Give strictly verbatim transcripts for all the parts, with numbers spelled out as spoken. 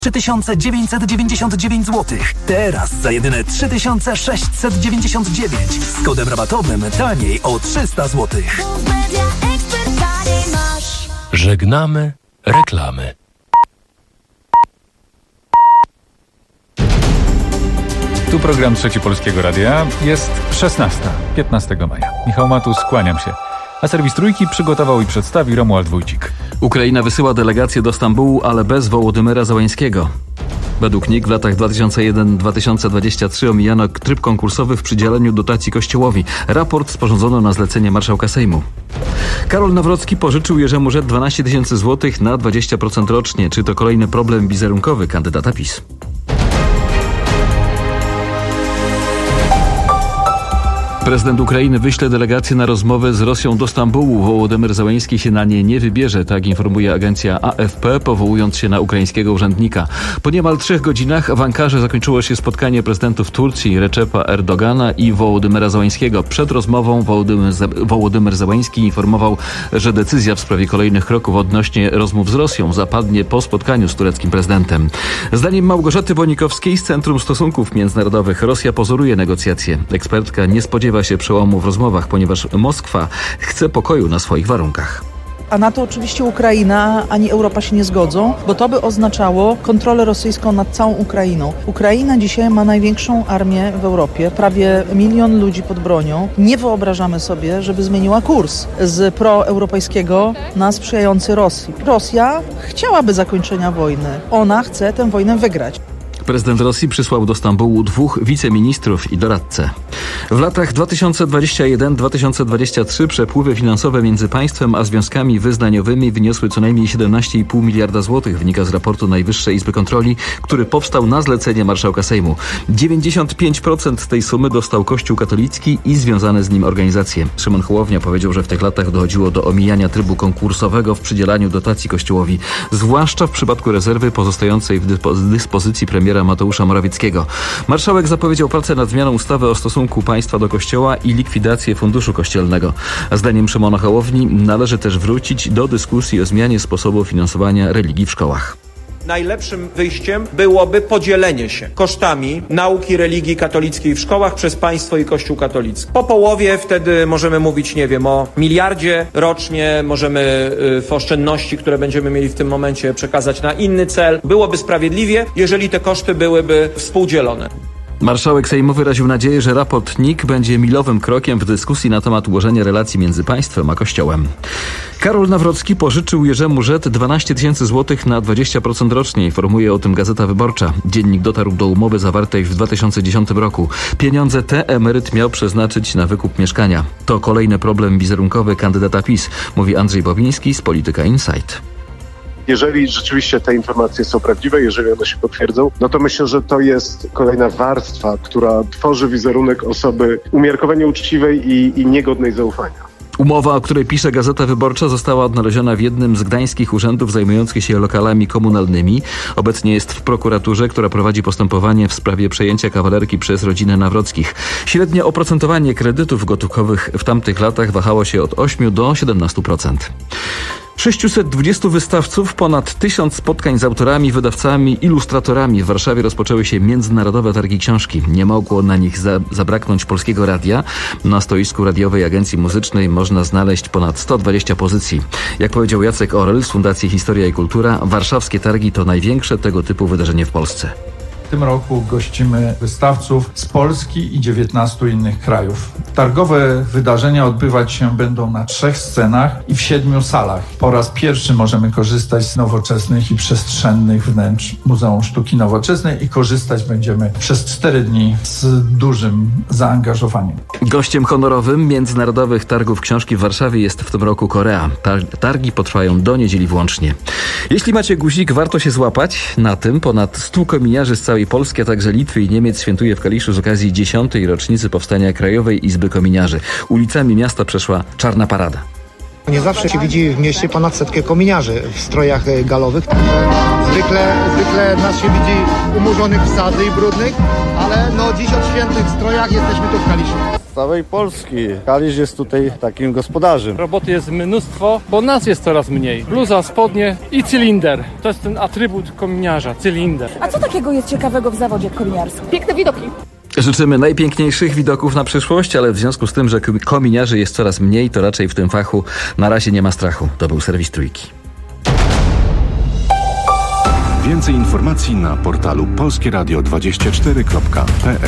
trzy tysiące dziewięćset dziewięćdziesiąt dziewięć złotych. Teraz za jedyne trzy tysiące sześćset dziewięćdziesiąt dziewięć. Z kodem rabatowym taniej o trzysta złotych. Żegnamy reklamy. Tu program Trzeci Polskiego Radia. Jest szesnasta, piętnastego maja. Michał Matus, kłaniam się. A serwis Trójki przygotował i przedstawi Romuald Wójcik. Ukraina wysyła delegację do Stambułu, ale bez Wołodymyra Zełańskiego. Według N I K w latach dwa tysiące jeden do dwa tysiące dwudziestego trzeciego omijano tryb konkursowy w przydzieleniu dotacji Kościołowi. Raport sporządzono na zlecenie marszałka Sejmu. Karol Nawrocki pożyczył Jerzemu Rzet dwanaście tysięcy złotych na dwadzieścia procent rocznie. Czy to kolejny problem wizerunkowy kandydata PiS? Prezydent Ukrainy wyśle delegację na rozmowę z Rosją do Stambułu. Wołodymyr Zełański się na nie nie wybierze, tak informuje agencja A F P, powołując się na ukraińskiego urzędnika. Po niemal trzech godzinach w Ankarze zakończyło się spotkanie prezydentów Turcji Recepa Erdogana i Wołodymyra Zełańskiego. Przed rozmową Wołodymyr, Wołodymyr Zełański informował, że decyzja w sprawie kolejnych kroków odnośnie rozmów z Rosją zapadnie po spotkaniu z tureckim prezydentem. Zdaniem Małgorzaty Bonikowskiej z Centrum Stosunków Międzynarodowych Rosja pozoruje negocjacje. Ekspertka nie spodziewa się przełomu w rozmowach, ponieważ Moskwa chce pokoju na swoich warunkach. A na to oczywiście Ukraina ani Europa się nie zgodzą, bo to by oznaczało kontrolę rosyjską nad całą Ukrainą. Ukraina dzisiaj ma największą armię w Europie, prawie milion ludzi pod bronią. Nie wyobrażamy sobie, żeby zmieniła kurs z proeuropejskiego na sprzyjający Rosji. Rosja chciałaby zakończenia wojny. Ona chce tę wojnę wygrać. Prezydent Rosji przysłał do Stambułu dwóch wiceministrów i doradcę. W latach dwa tysiące dwudziestym pierwszym do dwa tysiące dwudziestego trzeciego przepływy finansowe między państwem a związkami wyznaniowymi wyniosły co najmniej siedemnaście i pół miliarda złotych, wynika z raportu Najwyższej Izby Kontroli, który powstał na zlecenie marszałka Sejmu. dziewięćdziesiąt pięć procent tej sumy dostał Kościół katolicki i związane z nim organizacje. Szymon Hołownia powiedział, że w tych latach dochodziło do omijania trybu konkursowego w przydzielaniu dotacji Kościołowi, zwłaszcza w przypadku rezerwy pozostającej w dyspozycji premiera Mateusza Morawieckiego. Marszałek zapowiedział pracę nad zmianą ustawy o stosunku państwa do Kościoła i likwidację funduszu kościelnego. A zdaniem Szymona Hołowni należy też wrócić do dyskusji o zmianie sposobu finansowania religii w szkołach. Najlepszym wyjściem byłoby podzielenie się kosztami nauki religii katolickiej w szkołach przez państwo i Kościół katolicki. Po połowie wtedy możemy mówić, nie wiem, o miliardzie rocznie, możemy w oszczędności, które będziemy mieli w tym momencie, przekazać na inny cel. Byłoby sprawiedliwie, jeżeli te koszty byłyby współdzielone. Marszałek Sejmu wyraził nadzieję, że raport N I K będzie milowym krokiem w dyskusji na temat ułożenia relacji między państwem a Kościołem. Karol Nawrocki pożyczył Jerzemu Rzet dwanaście tysięcy złotych na dwadzieścia procent rocznie, informuje o tym Gazeta Wyborcza. Dziennik dotarł do umowy zawartej w dwa tysiące dziesiątym roku. Pieniądze te emeryt miał przeznaczyć na wykup mieszkania. To kolejny problem wizerunkowy kandydata PiS, mówi Andrzej Bobiński z Polityka Insight. Jeżeli rzeczywiście te informacje są prawdziwe, jeżeli one się potwierdzą, no to myślę, że to jest kolejna warstwa, która tworzy wizerunek osoby umiarkowanie uczciwej i, i niegodnej zaufania. Umowa, o której pisze Gazeta Wyborcza, została odnaleziona w jednym z gdańskich urzędów zajmujących się lokalami komunalnymi. Obecnie jest w prokuraturze, która prowadzi postępowanie w sprawie przejęcia kawalerki przez rodzinę Nawrockich. Średnie oprocentowanie kredytów gotówkowych w tamtych latach wahało się od ośmiu do siedemnastu procent. sześciuset dwudziestu wystawców, ponad tysiąc spotkań z autorami, wydawcami, ilustratorami. W Warszawie rozpoczęły się międzynarodowe targi książki. Nie mogło na nich za- zabraknąć Polskiego Radia. Na stoisku radiowej agencji muzycznej można znaleźć ponad sto dwadzieścia pozycji. Jak powiedział Jacek Orel z Fundacji Historia i Kultura, warszawskie targi to największe tego typu wydarzenie w Polsce. W tym roku gościmy wystawców z Polski i dziewiętnastu innych krajów. Targowe wydarzenia odbywać się będą na trzech scenach i w siedmiu salach. Po raz pierwszy możemy korzystać z nowoczesnych i przestrzennych wnętrz Muzeum Sztuki Nowoczesnej i korzystać będziemy przez cztery dni z dużym zaangażowaniem. Gościem honorowym Międzynarodowych Targów Książki w Warszawie jest w tym roku Korea. Targi potrwają do niedzieli włącznie. Jeśli macie guzik, warto się złapać. Na tym ponad stu kominiarzy z całej Polski, a także Litwy i Niemiec świętuje w Kaliszu z okazji dziesiątej rocznicy powstania Krajowej Izby Kominiarzy. Ulicami miasta przeszła czarna parada. Nie zawsze się widzi w mieście ponad setkę kominiarzy w strojach galowych. Zwykle, zwykle nas się widzi umurzonych w sadzy i brudnych, ale no dziś od świętych w strojach jesteśmy tu w Kaliszu. Z całej Polski. Kalisz jest tutaj takim gospodarzem. Roboty jest mnóstwo, bo nas jest coraz mniej. Bluza, spodnie i cylinder. To jest ten atrybut kominiarza, cylinder. A co takiego jest ciekawego w zawodzie kominiarskim? Piękne widoki. Życzymy najpiękniejszych widoków na przyszłość, ale w związku z tym, że kominiarzy jest coraz mniej, to raczej w tym fachu na razie nie ma strachu. To był serwis Trójki. Więcej informacji na portalu polskie radio dwadzieścia cztery kropka p l.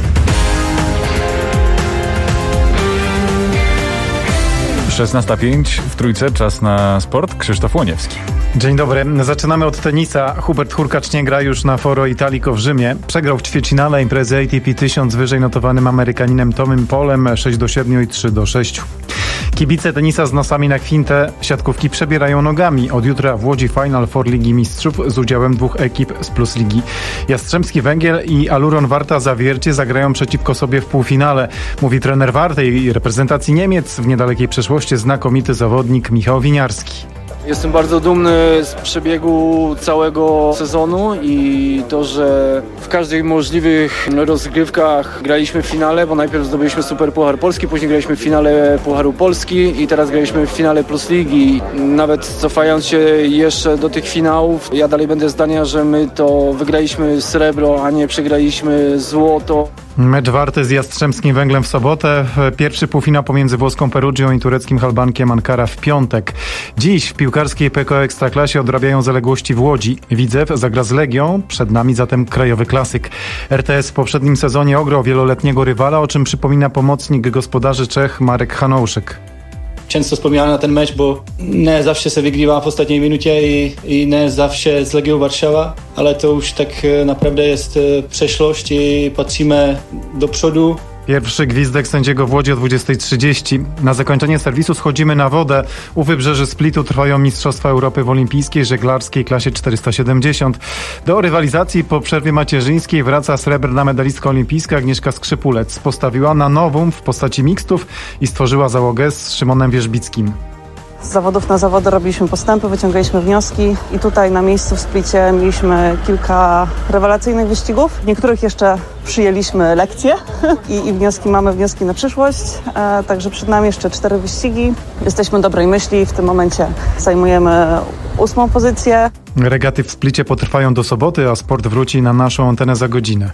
szesnasta pięć w Trójce, czas na sport. Krzysztof Łoniewski. Dzień dobry. Zaczynamy od tenisa. Hubert Hurkacz nie gra już na Foro Italico w Rzymie. Przegrał w ćwierćfinale imprezy A T P tysiąc z wyżej notowanym Amerykaninem Tomem Polem sześć do siedmiu i trzy do sześciu. Kibice tenisa z nosami na kwintę siatkówki przebierają nogami. Od jutra w Łodzi Final Four Ligi Mistrzów z udziałem dwóch ekip z Plus Ligi. Jastrzębski Węgiel i Aluron Warta Zawiercie zagrają przeciwko sobie w półfinale. Mówi trener Warty i reprezentacji Niemiec w niedalekiej przeszłości znakomity zawodnik Michał Winiarski. Jestem bardzo dumny z przebiegu całego sezonu i to, że w każdych możliwych rozgrywkach graliśmy w finale, bo najpierw zdobyliśmy Super Puchar Polski, później graliśmy w finale Pucharu Polski i teraz graliśmy w finale Plus Ligi. Nawet cofając się jeszcze do tych finałów, ja dalej będę zdania, że my to wygraliśmy srebro, a nie przegraliśmy złoto. Mecz Warty z Jastrzębskim Węglem w sobotę. Pierwszy półfinał pomiędzy włoską Perugią i tureckim Halbankiem Ankara w piątek. Dziś w piłkarskiej P K O Ekstraklasie odrabiają zaległości w Łodzi. Widzew zagra z Legią, przed nami zatem krajowy klasyk. R T S w poprzednim sezonie ograł wieloletniego rywala, o czym przypomina pomocnik gospodarzy Czech Marek Hanouszek. Często wspominałem na ten mecz, bo nie zawsze się wygrywa w ostatniej minucie i, i nie zawsze z Legią Warszawa, ale to już tak naprawdę jest przeszłość i patrzymy do przodu. Pierwszy gwizdek sędziego w Łodzi o dwudziestej trzydzieści. Na zakończenie serwisu schodzimy na wodę. U wybrzeży Splitu trwają Mistrzostwa Europy w olimpijskiej żeglarskiej klasie czterysta siedemdziesiąt. Do rywalizacji po przerwie macierzyńskiej wraca srebrna medalistka olimpijska Agnieszka Skrzypulec. Postawiła na nowum w postaci mixtów i stworzyła załogę z Szymonem Wierzbickim. Z zawodów na zawody robiliśmy postępy, wyciągaliśmy wnioski i tutaj na miejscu w Splicie mieliśmy kilka rewelacyjnych wyścigów. W niektórych jeszcze przyjęliśmy lekcje i, i wnioski mamy, wnioski na przyszłość. E, także przed nami jeszcze cztery wyścigi. Jesteśmy dobrej myśli, w tym momencie zajmujemy ósmą pozycję. Regaty w Splicie potrwają do soboty, a sport wróci na naszą antenę za godzinę.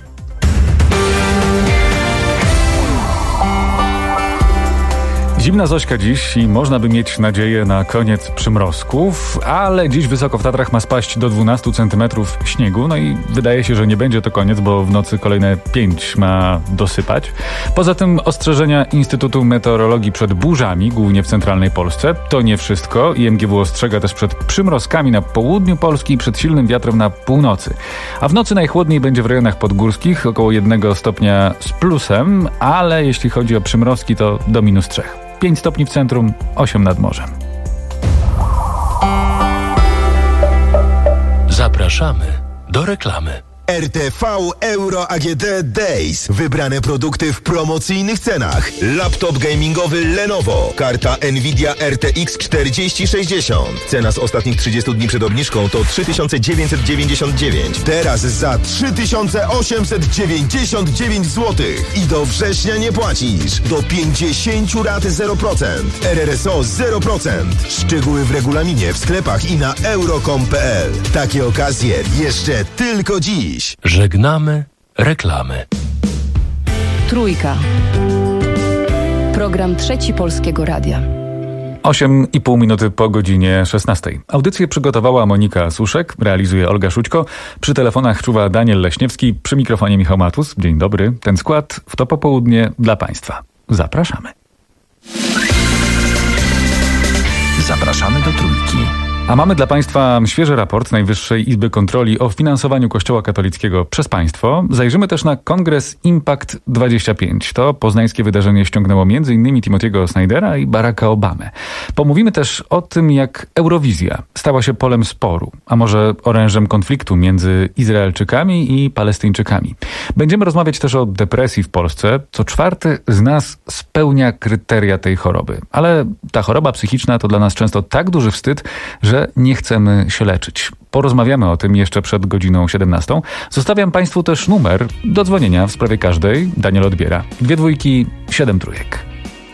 Zimna Zośka dziś i można by mieć nadzieję na koniec przymrozków, ale dziś wysoko w Tatrach ma spaść do dwunastu centymetrów śniegu, no i wydaje się, że nie będzie to koniec, bo w nocy kolejne pięć ma dosypać. Poza tym ostrzeżenia Instytutu Meteorologii przed burzami, głównie w centralnej Polsce, to nie wszystko. I M G W ostrzega też przed przymrozkami na południu Polski i przed silnym wiatrem na północy. A w nocy najchłodniej będzie w rejonach podgórskich, około jednego stopnia z plusem, ale jeśli chodzi o przymrozki, to do minus trzech. pięć stopni w centrum, osiem nad morzem. Zapraszamy do reklamy. R T V Euro A G D Days. Wybrane produkty w promocyjnych cenach. Laptop gamingowy Lenovo. Karta Nvidia R T X czterdzieści sześćdziesiąt. Cena z ostatnich trzydziestu dni przed obniżką to trzy tysiące dziewięćset dziewięćdziesiąt dziewięć. Teraz za trzy tysiące osiemset dziewięćdziesiąt dziewięć złotych. I do września nie płacisz. Do pięćdziesięciu rat zero procent. R R S O zero procent. Szczegóły w regulaminie, w sklepach i na euro kropka com kropka p l. Takie okazje jeszcze tylko dziś. Żegnamy reklamy. Trójka. Program Trzeci Polskiego Radia. osiem i pół minuty po godzinie szesnastej. Audycję przygotowała Monika Suszek, realizuje Olga Szućko. Przy telefonach czuwa Daniel Leśniewski, przy mikrofonie Michał Matus. Dzień dobry. Ten skład w to popołudnie dla Państwa. Zapraszamy. Zapraszamy do Trójki. A mamy dla Państwa świeży raport Najwyższej Izby Kontroli o finansowaniu Kościoła katolickiego przez państwo. Zajrzymy też na kongres Impact dwadzieścia pięć. To poznańskie wydarzenie ściągnęło m.in. Timothy'ego Snydera i Baracka Obamę. Pomówimy też o tym, jak Eurowizja stała się polem sporu, a może orężem konfliktu między Izraelczykami i Palestyńczykami. Będziemy rozmawiać też o depresji w Polsce. Co czwarty z nas spełnia kryteria tej choroby. Ale ta choroba psychiczna to dla nas często tak duży wstyd, że nie chcemy się leczyć. Porozmawiamy o tym jeszcze przed godziną siedemnastą. Zostawiam Państwu też numer do dzwonienia w sprawie każdej. Daniel odbiera. Dwie dwójki, siedem trójek.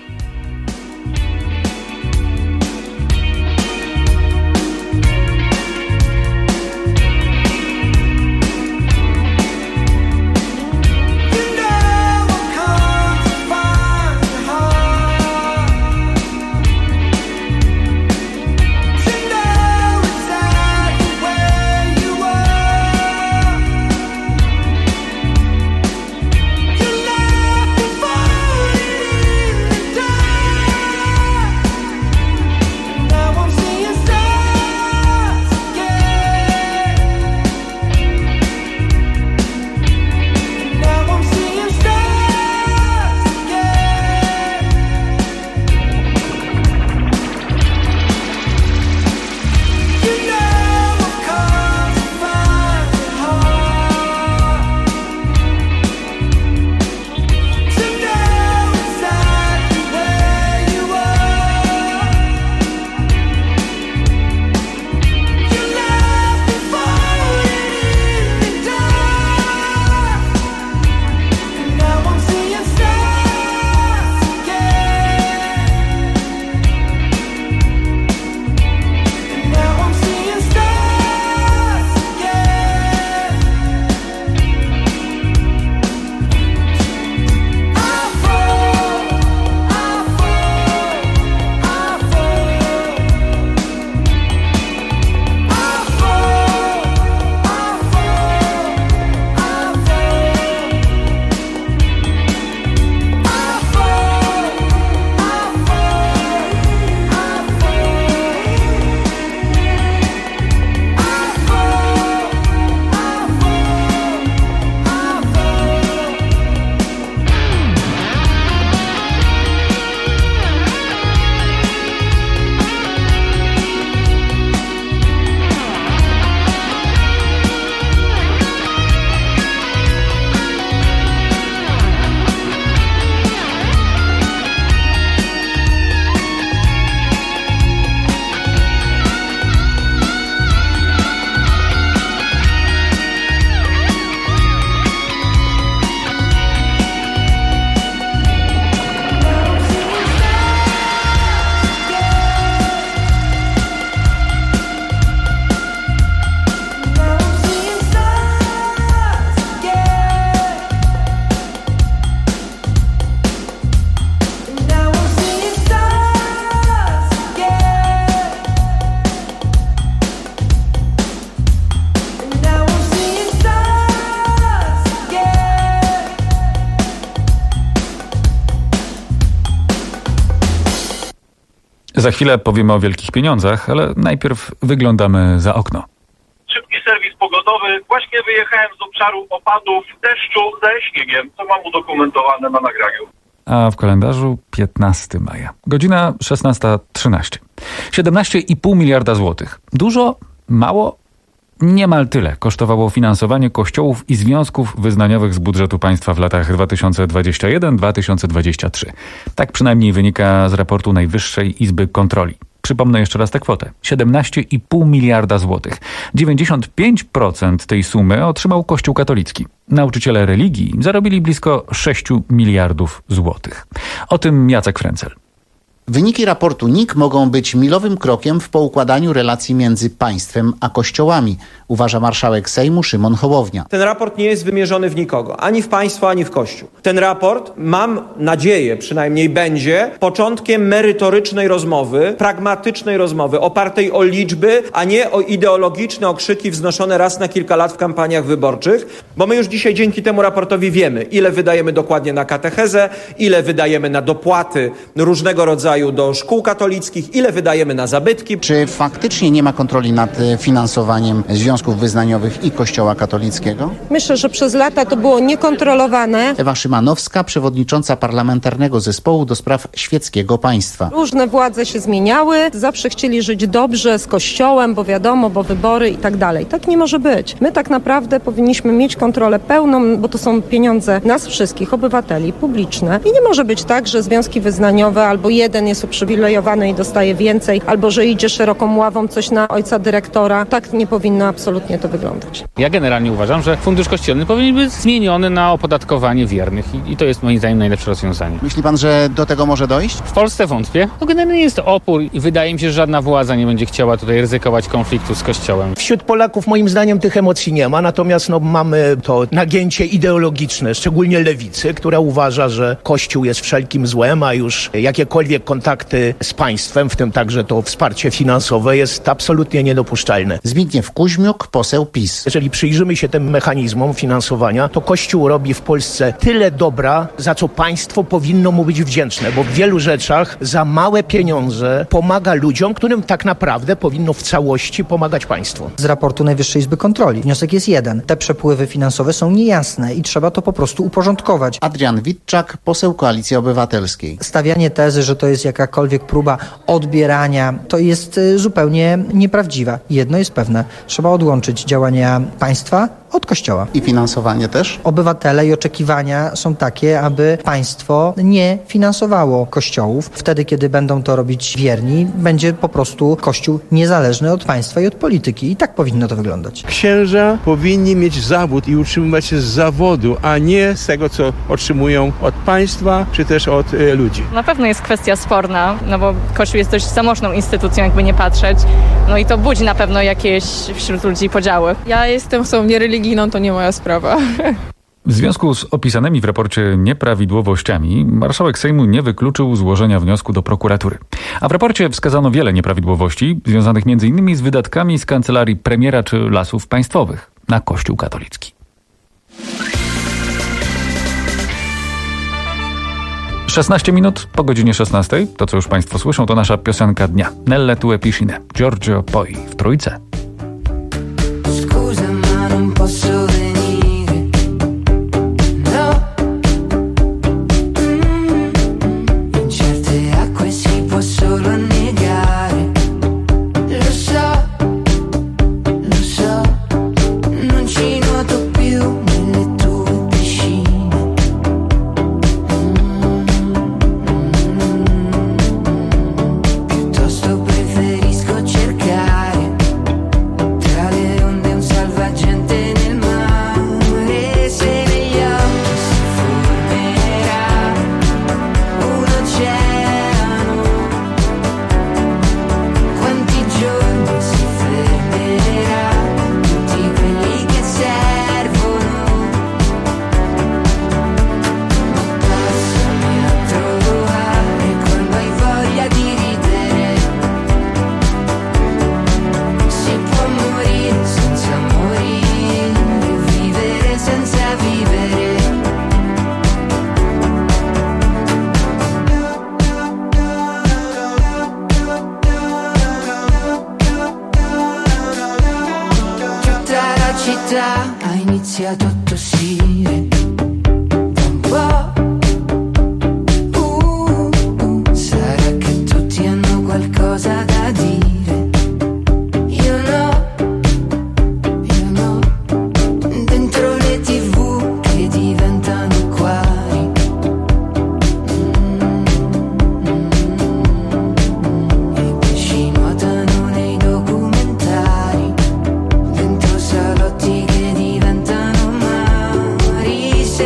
Za chwilę powiemy o wielkich pieniądzach, ale najpierw wyglądamy za okno. Szybki serwis pogodowy. Właśnie wyjechałem z obszaru opadów deszczu ze śniegiem, co mam udokumentowane na nagraniu. A w kalendarzu piętnastego maja. Godzina szesnasta trzynaście. siedemnaście i pół miliarda złotych. Dużo? Mało? Niemal tyle kosztowało finansowanie kościołów i związków wyznaniowych z budżetu państwa w latach dwa tysiące dwudziestym pierwszym do dwa tysiące dwudziestego trzeciego. Tak przynajmniej wynika z raportu Najwyższej Izby Kontroli. Przypomnę jeszcze raz tę kwotę. siedemnaście i pół miliarda złotych. dziewięćdziesiąt pięć procent tej sumy otrzymał Kościół katolicki. Nauczyciele religii zarobili blisko sześć miliardów złotych. O tym Jacek Frencel. Wyniki raportu N I K mogą być milowym krokiem w poukładaniu relacji między państwem a kościołami, uważa marszałek Sejmu Szymon Hołownia. Ten raport nie jest wymierzony w nikogo, ani w państwo, ani w Kościół. Ten raport, mam nadzieję, przynajmniej będzie początkiem merytorycznej rozmowy, pragmatycznej rozmowy, opartej o liczby, a nie o ideologiczne okrzyki wznoszone raz na kilka lat w kampaniach wyborczych, bo my już dzisiaj dzięki temu raportowi wiemy, ile wydajemy dokładnie na katechezę, ile wydajemy na dopłaty różnego rodzaju rodzaju do szkół katolickich, ile wydajemy na zabytki. Czy faktycznie nie ma kontroli nad finansowaniem związków wyznaniowych i Kościoła katolickiego? Myślę, że przez lata to było niekontrolowane. Ewa Szymanowska, przewodnicząca parlamentarnego zespołu do spraw świeckiego państwa. Różne władze się zmieniały, zawsze chcieli żyć dobrze z Kościołem, bo wiadomo, bo wybory i tak dalej. Tak nie może być. My tak naprawdę powinniśmy mieć kontrolę pełną, bo to są pieniądze nas wszystkich, obywateli, publiczne. I nie może być tak, że związki wyznaniowe albo jeden jest uprzywilejowany i dostaje więcej, albo że idzie szeroką ławą coś na ojca dyrektora. Tak nie powinno absolutnie to wyglądać. Ja generalnie uważam, że fundusz kościelny powinien być zmieniony na opodatkowanie wiernych i, i to jest moim zdaniem najlepsze rozwiązanie. Myśli pan, że do tego może dojść? W Polsce wątpię. To generalnie jest opór i wydaje mi się, że żadna władza nie będzie chciała tutaj ryzykować konfliktu z Kościołem. Wśród Polaków moim zdaniem tych emocji nie ma, natomiast no, mamy to nagięcie ideologiczne, szczególnie lewicy, która uważa, że Kościół jest wszelkim złem, a już jakiekolwiek kontakty z państwem, w tym także to wsparcie finansowe, jest absolutnie niedopuszczalne. Zbigniew Kuźmiuk, poseł PiS. Jeżeli przyjrzymy się tym mechanizmom finansowania, to Kościół robi w Polsce tyle dobra, za co państwo powinno mu być wdzięczne, bo w wielu rzeczach za małe pieniądze pomaga ludziom, którym tak naprawdę powinno w całości pomagać państwo. Z raportu Najwyższej Izby Kontroli wniosek jest jeden. Te przepływy finansowe są niejasne i trzeba to po prostu uporządkować. Adrian Witczak, poseł Koalicji Obywatelskiej. Stawianie tezy, że to jest jakakolwiek próba odbierania, to jest zupełnie nieprawdziwa. Jedno jest pewne. Trzeba odłączyć działania państwa od Kościoła. I finansowanie też? Obywatele i oczekiwania są takie, aby państwo nie finansowało kościołów. Wtedy, kiedy będą to robić wierni, będzie po prostu Kościół niezależny od państwa i od polityki. I tak powinno to wyglądać. Księża powinni mieć zawód i utrzymywać się z zawodu, a nie z tego, co otrzymują od państwa, czy też od y, ludzi. Na pewno jest kwestia sporna, no bo Kościół jest dość zamożną instytucją, jakby nie patrzeć. No i to budzi na pewno jakieś wśród ludzi podziały. Ja jestem osobą niereligijną, to nie moja sprawa. W związku z opisanymi w raporcie nieprawidłowościami marszałek Sejmu nie wykluczył złożenia wniosku do prokuratury. A w raporcie wskazano wiele nieprawidłowości związanych między innymi z wydatkami z kancelarii premiera czy Lasów Państwowych na Kościół katolicki. szesnaście minut po godzinie szesnastej. To, co już Państwo słyszą, to nasza piosenka dnia. Nelle tue piscine. Giorgio Poi w Trójce. Scusa, ma non posso venire. No. Mm. In certe acque si può solo annegare. Lo so, lo so. Non ci nuoto più nelle tue piscine. Piuttosto preferisco cercare tra le onde un salvagente nel mare. Se negli occhi si formerà un oceano, quanti giorni si fermerà, tutti quelli che servono. Ma passami a trovare quando hai voglia di ridere. Si può morire senza morire, vivere senza vivere. Tutta la città ha iniziato a tossire da un po'. Uh, uh, sarà che tutti hanno qualcosa da dire. Io no, io no. Dentro le tivù che diventano acquari. I pesci nuotano nei documentari. Dentro salotti che diventano mari.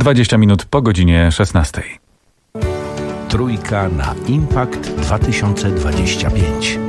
dwadzieścia minut po godzinie szesnastej. Trójka na Impact dwa tysiące dwadzieścia pięć.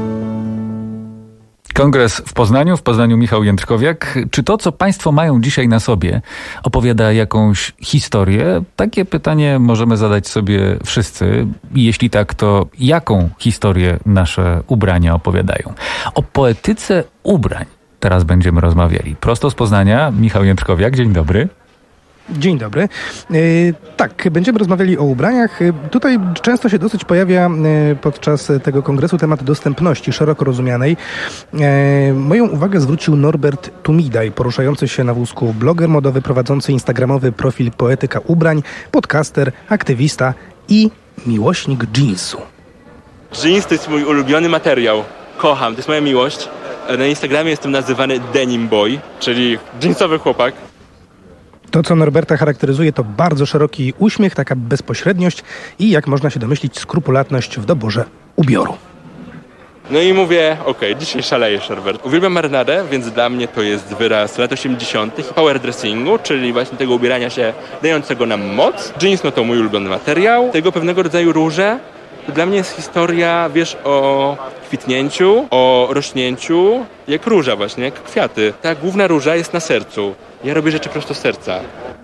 Kongres w Poznaniu, w Poznaniu Michał Jędrkowiak. Czy to, co państwo mają dzisiaj na sobie, opowiada jakąś historię? Takie pytanie możemy zadać sobie wszyscy. Jeśli tak, to jaką historię nasze ubrania opowiadają? O poetyce ubrań teraz będziemy rozmawiali. Prosto z Poznania, Michał Jędrkowiak. Dzień dobry. Dzień dobry. Yy, tak, będziemy rozmawiali o ubraniach. Yy, tutaj często się dosyć pojawia yy, podczas tego kongresu temat dostępności szeroko rozumianej. Yy, moją uwagę zwrócił Norbert Tumidaj, poruszający się na wózku bloger modowy, prowadzący instagramowy profil Poetyka Ubrań, podcaster, aktywista i miłośnik jeansu. Jeans to jest mój ulubiony materiał. Kocham, to jest moja miłość. Na Instagramie jestem nazywany Denim Boy, czyli jeansowy chłopak. To, co Norberta charakteryzuje, to bardzo szeroki uśmiech, taka bezpośredniość i, jak można się domyślić, skrupulatność w doborze ubioru. No i mówię, okej, okay, dzisiaj szalejesz, Norbert. Uwielbiam marynadę, więc dla mnie to jest wyraz lat osiemdziesiątych power dressingu, czyli właśnie tego ubierania się dającego nam moc. Jeans, no to mój ulubiony materiał. Tego pewnego rodzaju róże, to dla mnie jest historia, wiesz, o kwitnięciu, o rośnięciu, jak róża właśnie, jak kwiaty. Ta główna róża jest na sercu. Ja robię rzeczy prosto z serca.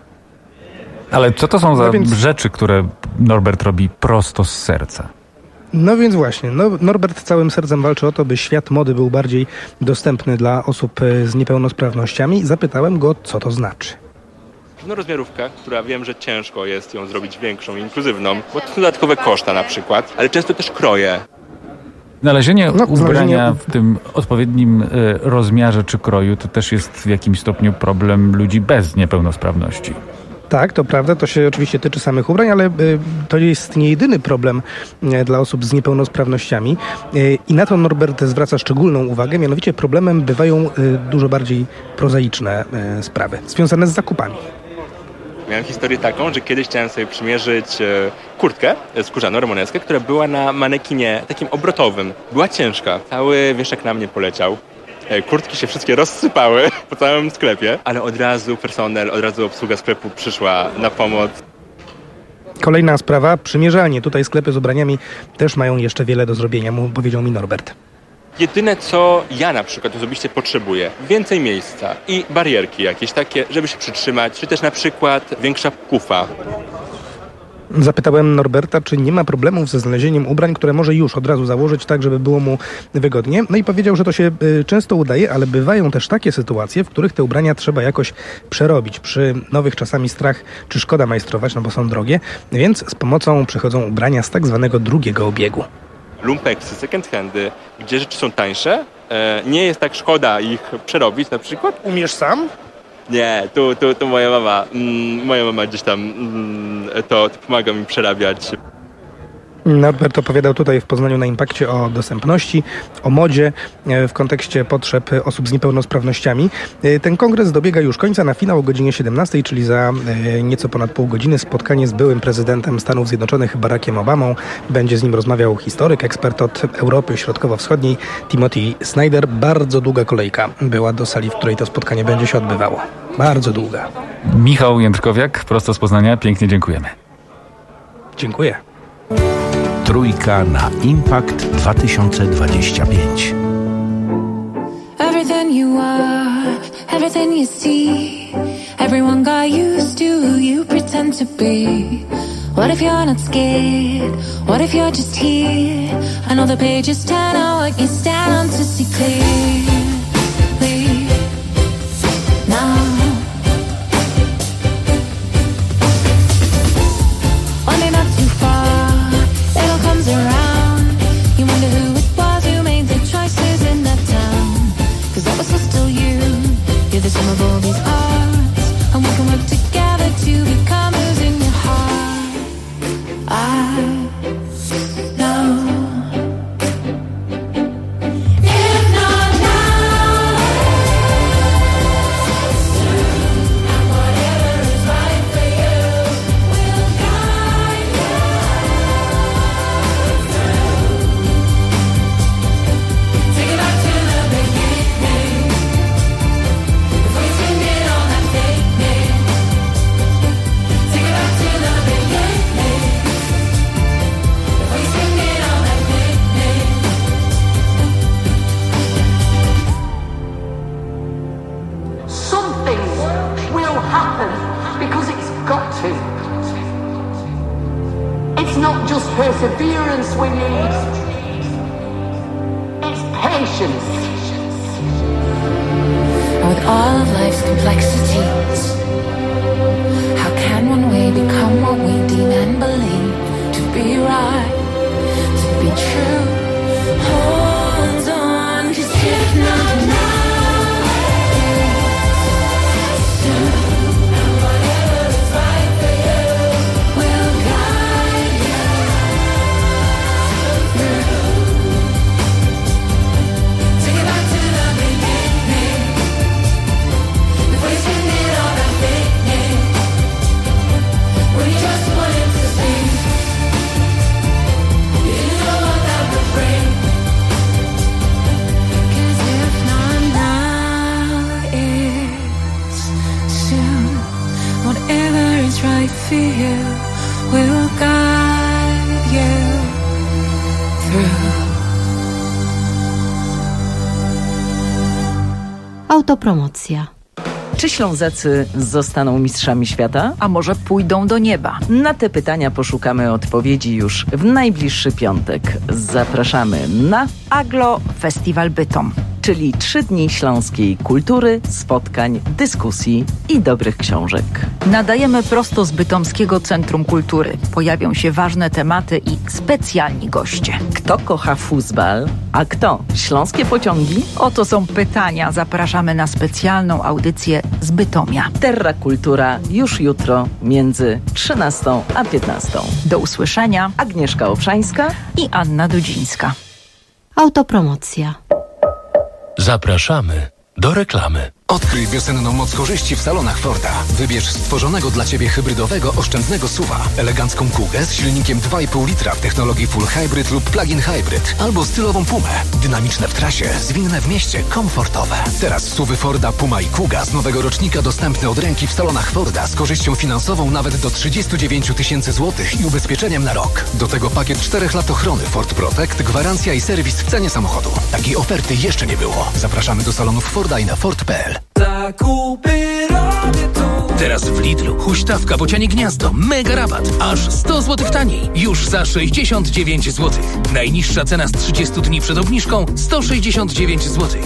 Ale co to są za no więc... rzeczy, które Norbert robi prosto z serca? No więc właśnie, no, Norbert całym sercem walczy o to, by świat mody był bardziej dostępny dla osób z niepełnosprawnościami. Zapytałem go, co to znaczy. Rozmiarówka, która wiem, że ciężko jest ją zrobić większą, inkluzywną, bo to są dodatkowe koszta na przykład, ale często też kroje. Znalezienie no, ubrania w tym odpowiednim y, rozmiarze czy kroju to też jest w jakimś stopniu problem ludzi bez niepełnosprawności. Tak, to prawda, to się oczywiście tyczy samych ubrań, ale y, to jest nie jedyny problem y, dla osób z niepełnosprawnościami y, i na to Norbert zwraca szczególną uwagę, mianowicie problemem bywają y, dużo bardziej prozaiczne y, sprawy, związane z zakupami. Miałem historię taką, że kiedyś chciałem sobie przymierzyć e, kurtkę skórzaną, ramoneskę, która była na manekinie takim obrotowym. Była ciężka. Cały wieszak na mnie poleciał. E, kurtki się wszystkie rozsypały po całym sklepie, ale od razu personel, od razu obsługa sklepu przyszła na pomoc. Kolejna sprawa, przymierzalnie. Tutaj sklepy z ubraniami też mają jeszcze wiele do zrobienia, mu powiedział mi Norbert. Jedyne, co ja na przykład osobiście potrzebuję, więcej miejsca i barierki jakieś takie, żeby się przytrzymać, czy też na przykład większa kufa. Zapytałem Norberta, czy nie ma problemów ze znalezieniem ubrań, które może już od razu założyć tak, żeby było mu wygodnie. No i powiedział, że to się y, często udaje, ale bywają też takie sytuacje, w których te ubrania trzeba jakoś przerobić. Przy nowych czasami strach, czy szkoda majstrować, no bo są drogie, więc z pomocą przychodzą ubrania z tak zwanego drugiego obiegu. Lumpeksy, second handy, gdzie rzeczy są tańsze, e, nie jest tak szkoda ich przerobić na przykład. Umiesz sam? Nie, tu, tu, tu moja mama, mm, moja mama gdzieś tam mm, to, to pomaga mi przerabiać. Norbert opowiadał tutaj w Poznaniu na Impakcie o dostępności, o modzie w kontekście potrzeb osób z niepełnosprawnościami. Ten kongres dobiega już końca. Na finał o godzinie siedemnastej, czyli za nieco ponad pół godziny, spotkanie z byłym prezydentem Stanów Zjednoczonych Barackiem Obamą. Będzie z nim rozmawiał historyk, ekspert od Europy Środkowo-Wschodniej Timothy Snyder. Bardzo długa kolejka była do sali, w której to spotkanie będzie się odbywało. Bardzo długa. Michał Jędrkowiak, prosto z Poznania. Pięknie dziękujemy. Dziękuję. Trójka na Impact dwa tysiące dwadzieścia pięć. Everything you are, everything you see, everyone got used to who you pretend to be. What if you're not scared? What if you're just here? I know the pages turn out what you stand on to see clearly now. One day not too far, it all comes around. You wonder who it was who made the choices in that town. Cause that was still you. You're the sum of all these parts, and we can work together to become who's in your heart. I know. If not now, soon, and whatever is right for you will guide you through. Take it back to the beginning, before you spend it on that fake name. Take it It's not just perseverance we need. It's patience. With all of life's complexities, how can one way become what we deem and believe to be right, to be true? Hold on, 'cause if not now, soon, whatever is right for you will guide you through. Take it back to the beginning. Wasting it all that thinking when you just wanted to speak. You didn't know what that would bring. 'Cause if not now, it's soon. Whatever is right for you will guide you through. Autopromocja. Czy Ślązacy zostaną mistrzami świata? A może pójdą do nieba? Na te pytania poszukamy odpowiedzi już w najbliższy piątek. Zapraszamy na Aglo Festiwal Bytom, czyli trzy dni śląskiej kultury, spotkań, dyskusji i dobrych książek. Nadajemy prosto z Bytomskiego Centrum Kultury. Pojawią się ważne tematy i specjalni goście. Kto kocha fuzbal, a kto śląskie pociągi? Oto są pytania. Zapraszamy na specjalną audycję z Bytomia. Terra Kultura już jutro między trzynastą a piętnastą. Do usłyszenia. Agnieszka Owszańska i Anna Dudzińska. Autopromocja. Zapraszamy do reklamy. Odkryj wiosenną moc korzyści w salonach Forda. Wybierz stworzonego dla Ciebie hybrydowego, oszczędnego suwa, elegancką Kugę z silnikiem dwa i pół litra w technologii Full Hybrid lub Plug-in Hybrid, albo stylową Pumę. Dynamiczne w trasie, zwinne w mieście, komfortowe. Teraz suwy Forda Puma i Kuga z nowego rocznika dostępne od ręki w salonach Forda z korzyścią finansową nawet do trzydzieści dziewięć tysięcy złotych i ubezpieczeniem na rok. Do tego pakiet czterech lat ochrony Ford Protect, gwarancja i serwis w cenie samochodu. Takiej oferty jeszcze nie było. Zapraszamy do salonów Forda i na Ford kropka p l. Zakupy robię tu. Teraz w Lidlu huśtawka bocianie gniazdo. Mega rabat. Aż sto złotych taniej. Już za sześćdziesiąt dziewięć złotych. Najniższa cena z trzydziestu dni przed obniżką sto sześćdziesiąt dziewięć złotych.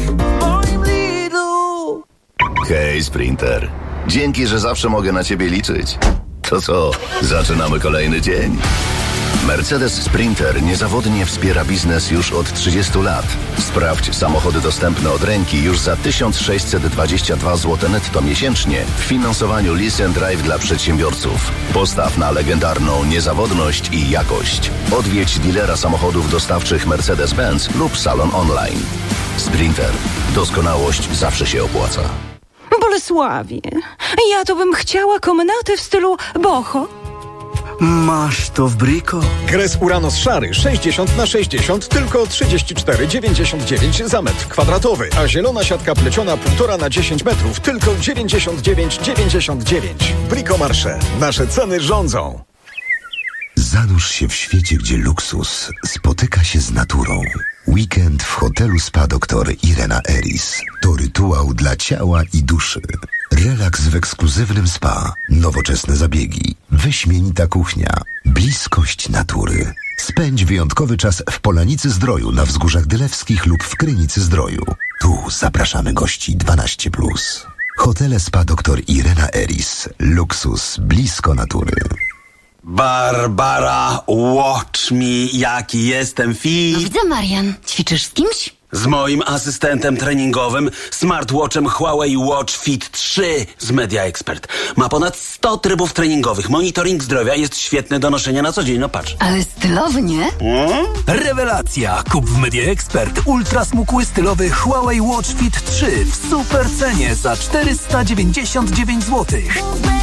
Hej, Sprinter. Dzięki, że zawsze mogę na Ciebie liczyć. To co? Zaczynamy kolejny dzień. Mercedes Sprinter niezawodnie wspiera biznes już od trzydziestu lat. Sprawdź samochody dostępne od ręki już za tysiąc sześćset dwadzieścia dwa złote netto miesięcznie w finansowaniu Lease and Drive dla przedsiębiorców. Postaw na legendarną niezawodność i jakość. Odwiedź dealera samochodów dostawczych Mercedes-Benz lub salon online. Sprinter. Doskonałość zawsze się opłaca. Bolesławie, ja to bym chciała komnaty w stylu boho. Masz to w Brico. Gres Uranos szary sześćdziesiąt na sześćdziesiąt tylko trzydzieści cztery dziewięćdziesiąt dziewięć za metr kwadratowy, a zielona siatka pleciona półtora na dziesięć metrów tylko dziewięćdziesiąt dziewięć dziewięćdziesiąt dziewięć. Brico Marche. Nasze ceny rządzą. Zanurz się w świecie, gdzie luksus spotyka się z naturą. Weekend w hotelu Spa doktor Irena Eris to rytuał dla ciała i duszy. Relaks w ekskluzywnym spa, nowoczesne zabiegi, wyśmienita kuchnia, bliskość natury. Spędź wyjątkowy czas w Polanicy Zdroju na Wzgórzach Dylewskich lub w Krynicy Zdroju. Tu zapraszamy gości dwanaście plus. Hotele Spa doktor Irena Eris. Luksus blisko natury. Barbara, watch me, jaki jestem fit. No widzę, Marian. Ćwiczysz z kimś? Z moim asystentem treningowym, smartwatchem Huawei Watch Fit trzy z Media Expert. Ma ponad sto trybów treningowych, monitoring zdrowia, jest świetny do noszenia na co dzień, no patrz. Ale stylownie. Hmm? Rewelacja! Kup w Media Expert ultra smukły stylowy Huawei Watch Fit trzy w super cenie za czterysta dziewięćdziesiąt dziewięć złotych.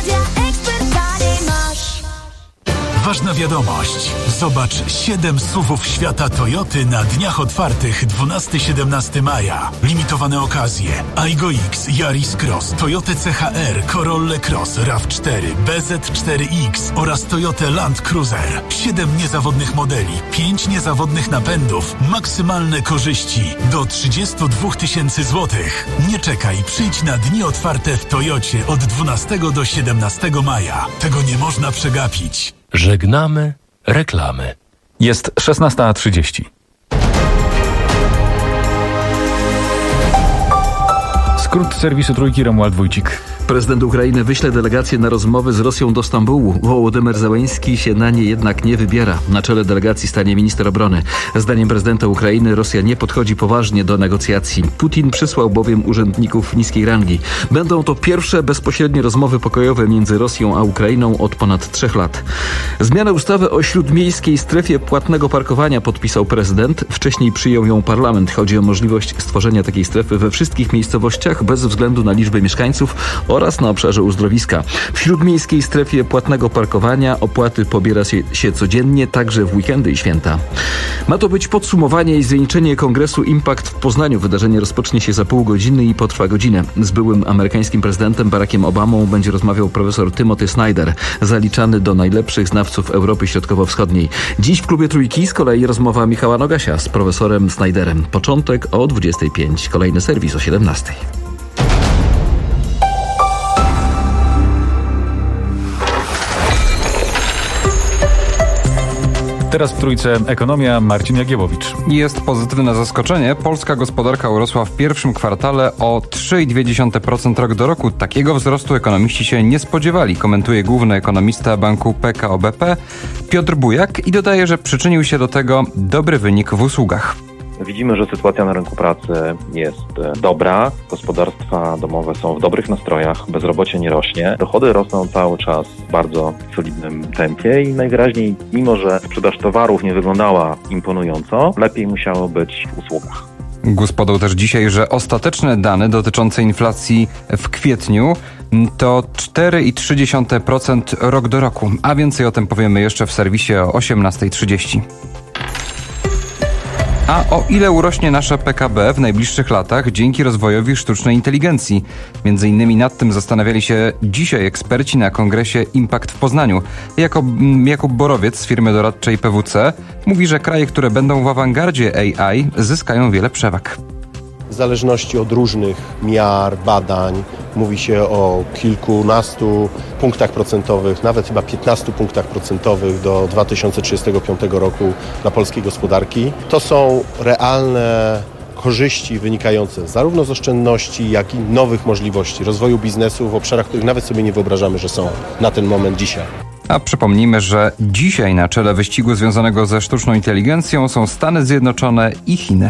Ważna wiadomość. Zobacz siedem suwów świata Toyoty na dniach otwartych dwunastego do siedemnastego maja. Limitowane okazje. Aygo X, Yaris Cross, Toyota C H R, Corolla Cross, RAV cztery, B Z cztery X oraz Toyota Land Cruiser. siedem niezawodnych modeli, pięć niezawodnych napędów, maksymalne korzyści do trzydzieści dwa tysięcy złotych. Nie czekaj, przyjdź na dni otwarte w Toyocie od dwunastego do siedemnastego maja. Tego nie można przegapić. Żegnamy Reklamy. Jest szesnasta trzydzieści. Skrót serwisu Trójki, Romuald Wójcik. Prezydent Ukrainy wyśle delegację na rozmowy z Rosją do Stambułu. Wołodymyr Zełenski się na nie jednak nie wybiera. Na czele delegacji stanie minister obrony. Zdaniem prezydenta Ukrainy Rosja nie podchodzi poważnie do negocjacji. Putin przysłał bowiem urzędników niskiej rangi. Będą to pierwsze bezpośrednie rozmowy pokojowe między Rosją a Ukrainą od ponad trzech lat. Zmianę ustawy o śródmiejskiej strefie płatnego parkowania podpisał prezydent. Wcześniej przyjął ją parlament. Chodzi o możliwość stworzenia takiej strefy we wszystkich miejscowościach bez względu na liczbę mieszkańców oraz na obszarze uzdrowiska. W śródmiejskiej strefie płatnego parkowania opłaty pobiera się, się codziennie, także w weekendy i święta. Ma to być podsumowanie i zwieńczenie kongresu Impact w Poznaniu. Wydarzenie rozpocznie się za pół godziny i potrwa godzinę. Z byłym amerykańskim prezydentem Barackiem Obamą będzie rozmawiał profesor Timothy Snyder, zaliczany do najlepszych znawców Europy Środkowo-Wschodniej. Dziś w klubie Trójki z kolei rozmowa Michała Nogasia z profesorem Snyderem. Początek o dwudziestej piątej. Kolejny serwis o siedemnastej. Teraz w Trójce ekonomia, Marcin Jagiełowicz. Jest pozytywne zaskoczenie. Polska gospodarka urosła w pierwszym kwartale o trzy i dwie dziesiąte procent rok do roku. Takiego wzrostu ekonomiści się nie spodziewali, komentuje główny ekonomista banku P K O B P Piotr Bujak i dodaje, że przyczynił się do tego dobry wynik w usługach. Widzimy, że sytuacja na rynku pracy jest dobra, gospodarstwa domowe są w dobrych nastrojach, bezrobocie nie rośnie, dochody rosną cały czas w bardzo solidnym tempie i najwyraźniej, mimo że sprzedaż towarów nie wyglądała imponująco, lepiej musiało być w usługach. GUS podał też dzisiaj, że ostateczne dane dotyczące inflacji w kwietniu to cztery i trzy dziesiąte procent rok do roku, a więcej o tym powiemy jeszcze w serwisie o osiemnasta trzydzieści. A o ile urośnie nasze P K B w najbliższych latach dzięki rozwojowi sztucznej inteligencji? Między innymi nad tym zastanawiali się dzisiaj eksperci na kongresie Impact w Poznaniu. Jakub, Jakub Borowiec z firmy doradczej P W C mówi, że kraje, które będą w awangardzie A I, zyskają wiele przewag. W zależności od różnych miar, badań, mówi się o kilkunastu punktach procentowych, nawet chyba piętnastu punktach procentowych do dwa tysiące trzydziestego piątego roku dla polskiej gospodarki. To są realne korzyści wynikające zarówno z oszczędności, jak i nowych możliwości rozwoju biznesu w obszarach, których nawet sobie nie wyobrażamy, że są na ten moment dzisiaj. A przypomnijmy, że dzisiaj na czele wyścigu związanego ze sztuczną inteligencją są Stany Zjednoczone i Chiny.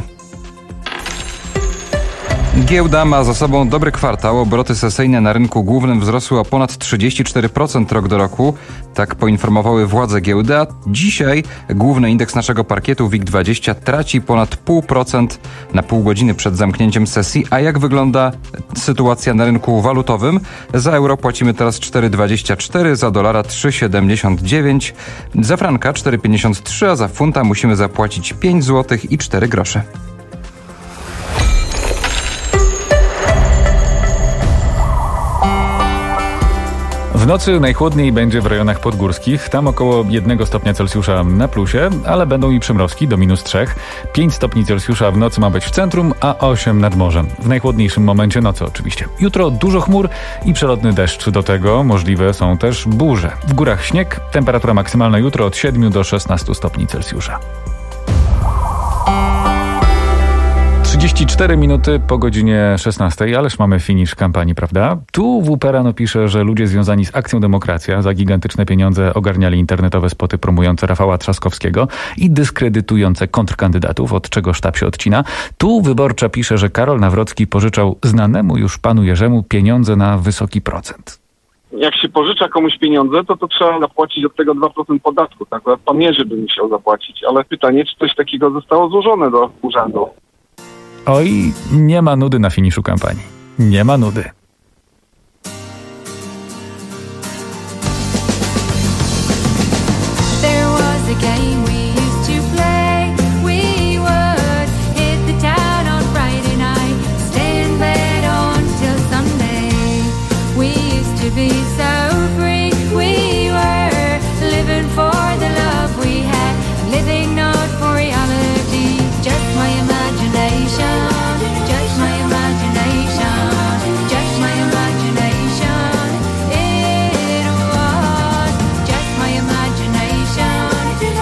Giełda ma za sobą dobry kwartał. Obroty sesyjne na rynku głównym wzrosły o ponad trzydzieści cztery procent rok do roku. Tak poinformowały władze giełdy, a dzisiaj główny indeks naszego parkietu W I G dwadzieścia traci ponad pół procent na pół godziny przed zamknięciem sesji. A jak wygląda sytuacja na rynku walutowym? Za euro płacimy teraz cztery dwadzieścia cztery, za dolara trzy siedemdziesiąt dziewięć, za franka cztery pięćdziesiąt trzy, a za funta musimy zapłacić pięć złotych i cztery grosze. W nocy najchłodniej będzie w rejonach podgórskich, tam około jednego stopnia Celsjusza na plusie, ale będą i przymrozki do minus trzech. pięć stopni Celsjusza w nocy ma być w centrum, a osiem nad morzem. W najchłodniejszym momencie nocy oczywiście. Jutro dużo chmur i przelotny deszcz. Do tego możliwe są też burze. W górach śnieg, temperatura maksymalna jutro od siedmiu do szesnastu stopni Celsjusza. trzydzieści cztery minuty po godzinie szesnastej, ależ mamy finisz kampanii, prawda? Tu W P rano pisze, że ludzie związani z Akcją Demokracja za gigantyczne pieniądze ogarniali internetowe spoty promujące Rafała Trzaskowskiego i dyskredytujące kontrkandydatów, od czego sztab się odcina. Tu Wyborcza pisze, że Karol Nawrocki pożyczał znanemu już panu Jerzemu pieniądze na wysoki procent. Jak się pożycza komuś pieniądze, to to trzeba zapłacić od tego dwa procent podatku. Tak, pan Jerzy by musiał zapłacić, ale pytanie, czy coś takiego zostało złożone do urzędu. Oj, nie ma nudy na finiszu kampanii. Nie ma nudy. There was a game we used to play. We would hit the town on Friday night, stay in bed until Sunday. We used to be so free. We were living for the love we had, living not for reality. Just my imagination. Just my imagination. Just my imagination. It was just my imagination.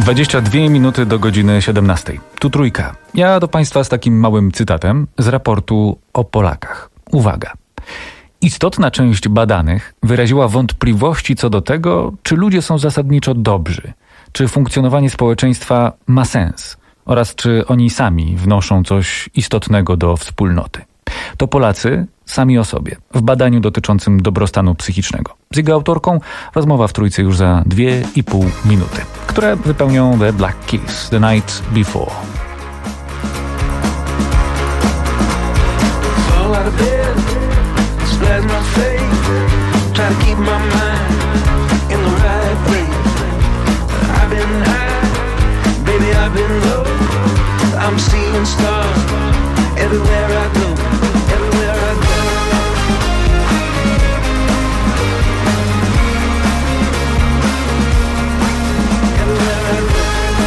dwadzieścia dwie minuty do godziny siedemnastej. Tu Trójka. Ja do Państwa z takim małym cytatem z raportu o Polakach. Uwaga. Istotna część badanych wyraziła wątpliwości co do tego, czy ludzie są zasadniczo dobrzy, czy funkcjonowanie społeczeństwa ma sens oraz czy oni sami wnoszą coś istotnego do wspólnoty. To Polacy sami o sobie w badaniu dotyczącym dobrostanu psychicznego. Z jego autorką rozmowa w Trójce już za dwie i pół minuty, które wypełnią The Black Keys, The Night Before. I'm seeing stars everywhere I go, everywhere I go. Everywhere I go.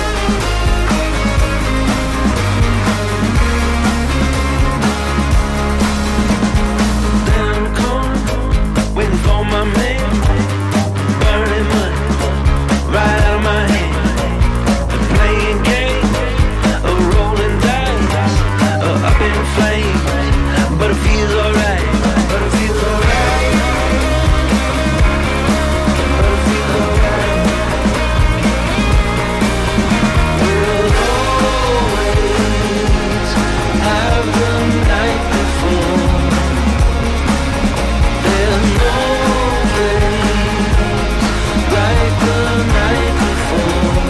Down the corner, waiting for my man, burning money right out of my hand, playing games, rolling dice, uh, up in flames, but it feels alright, but it feels alright, but it feels alright. We'll always have the night before. There's no place like the night before.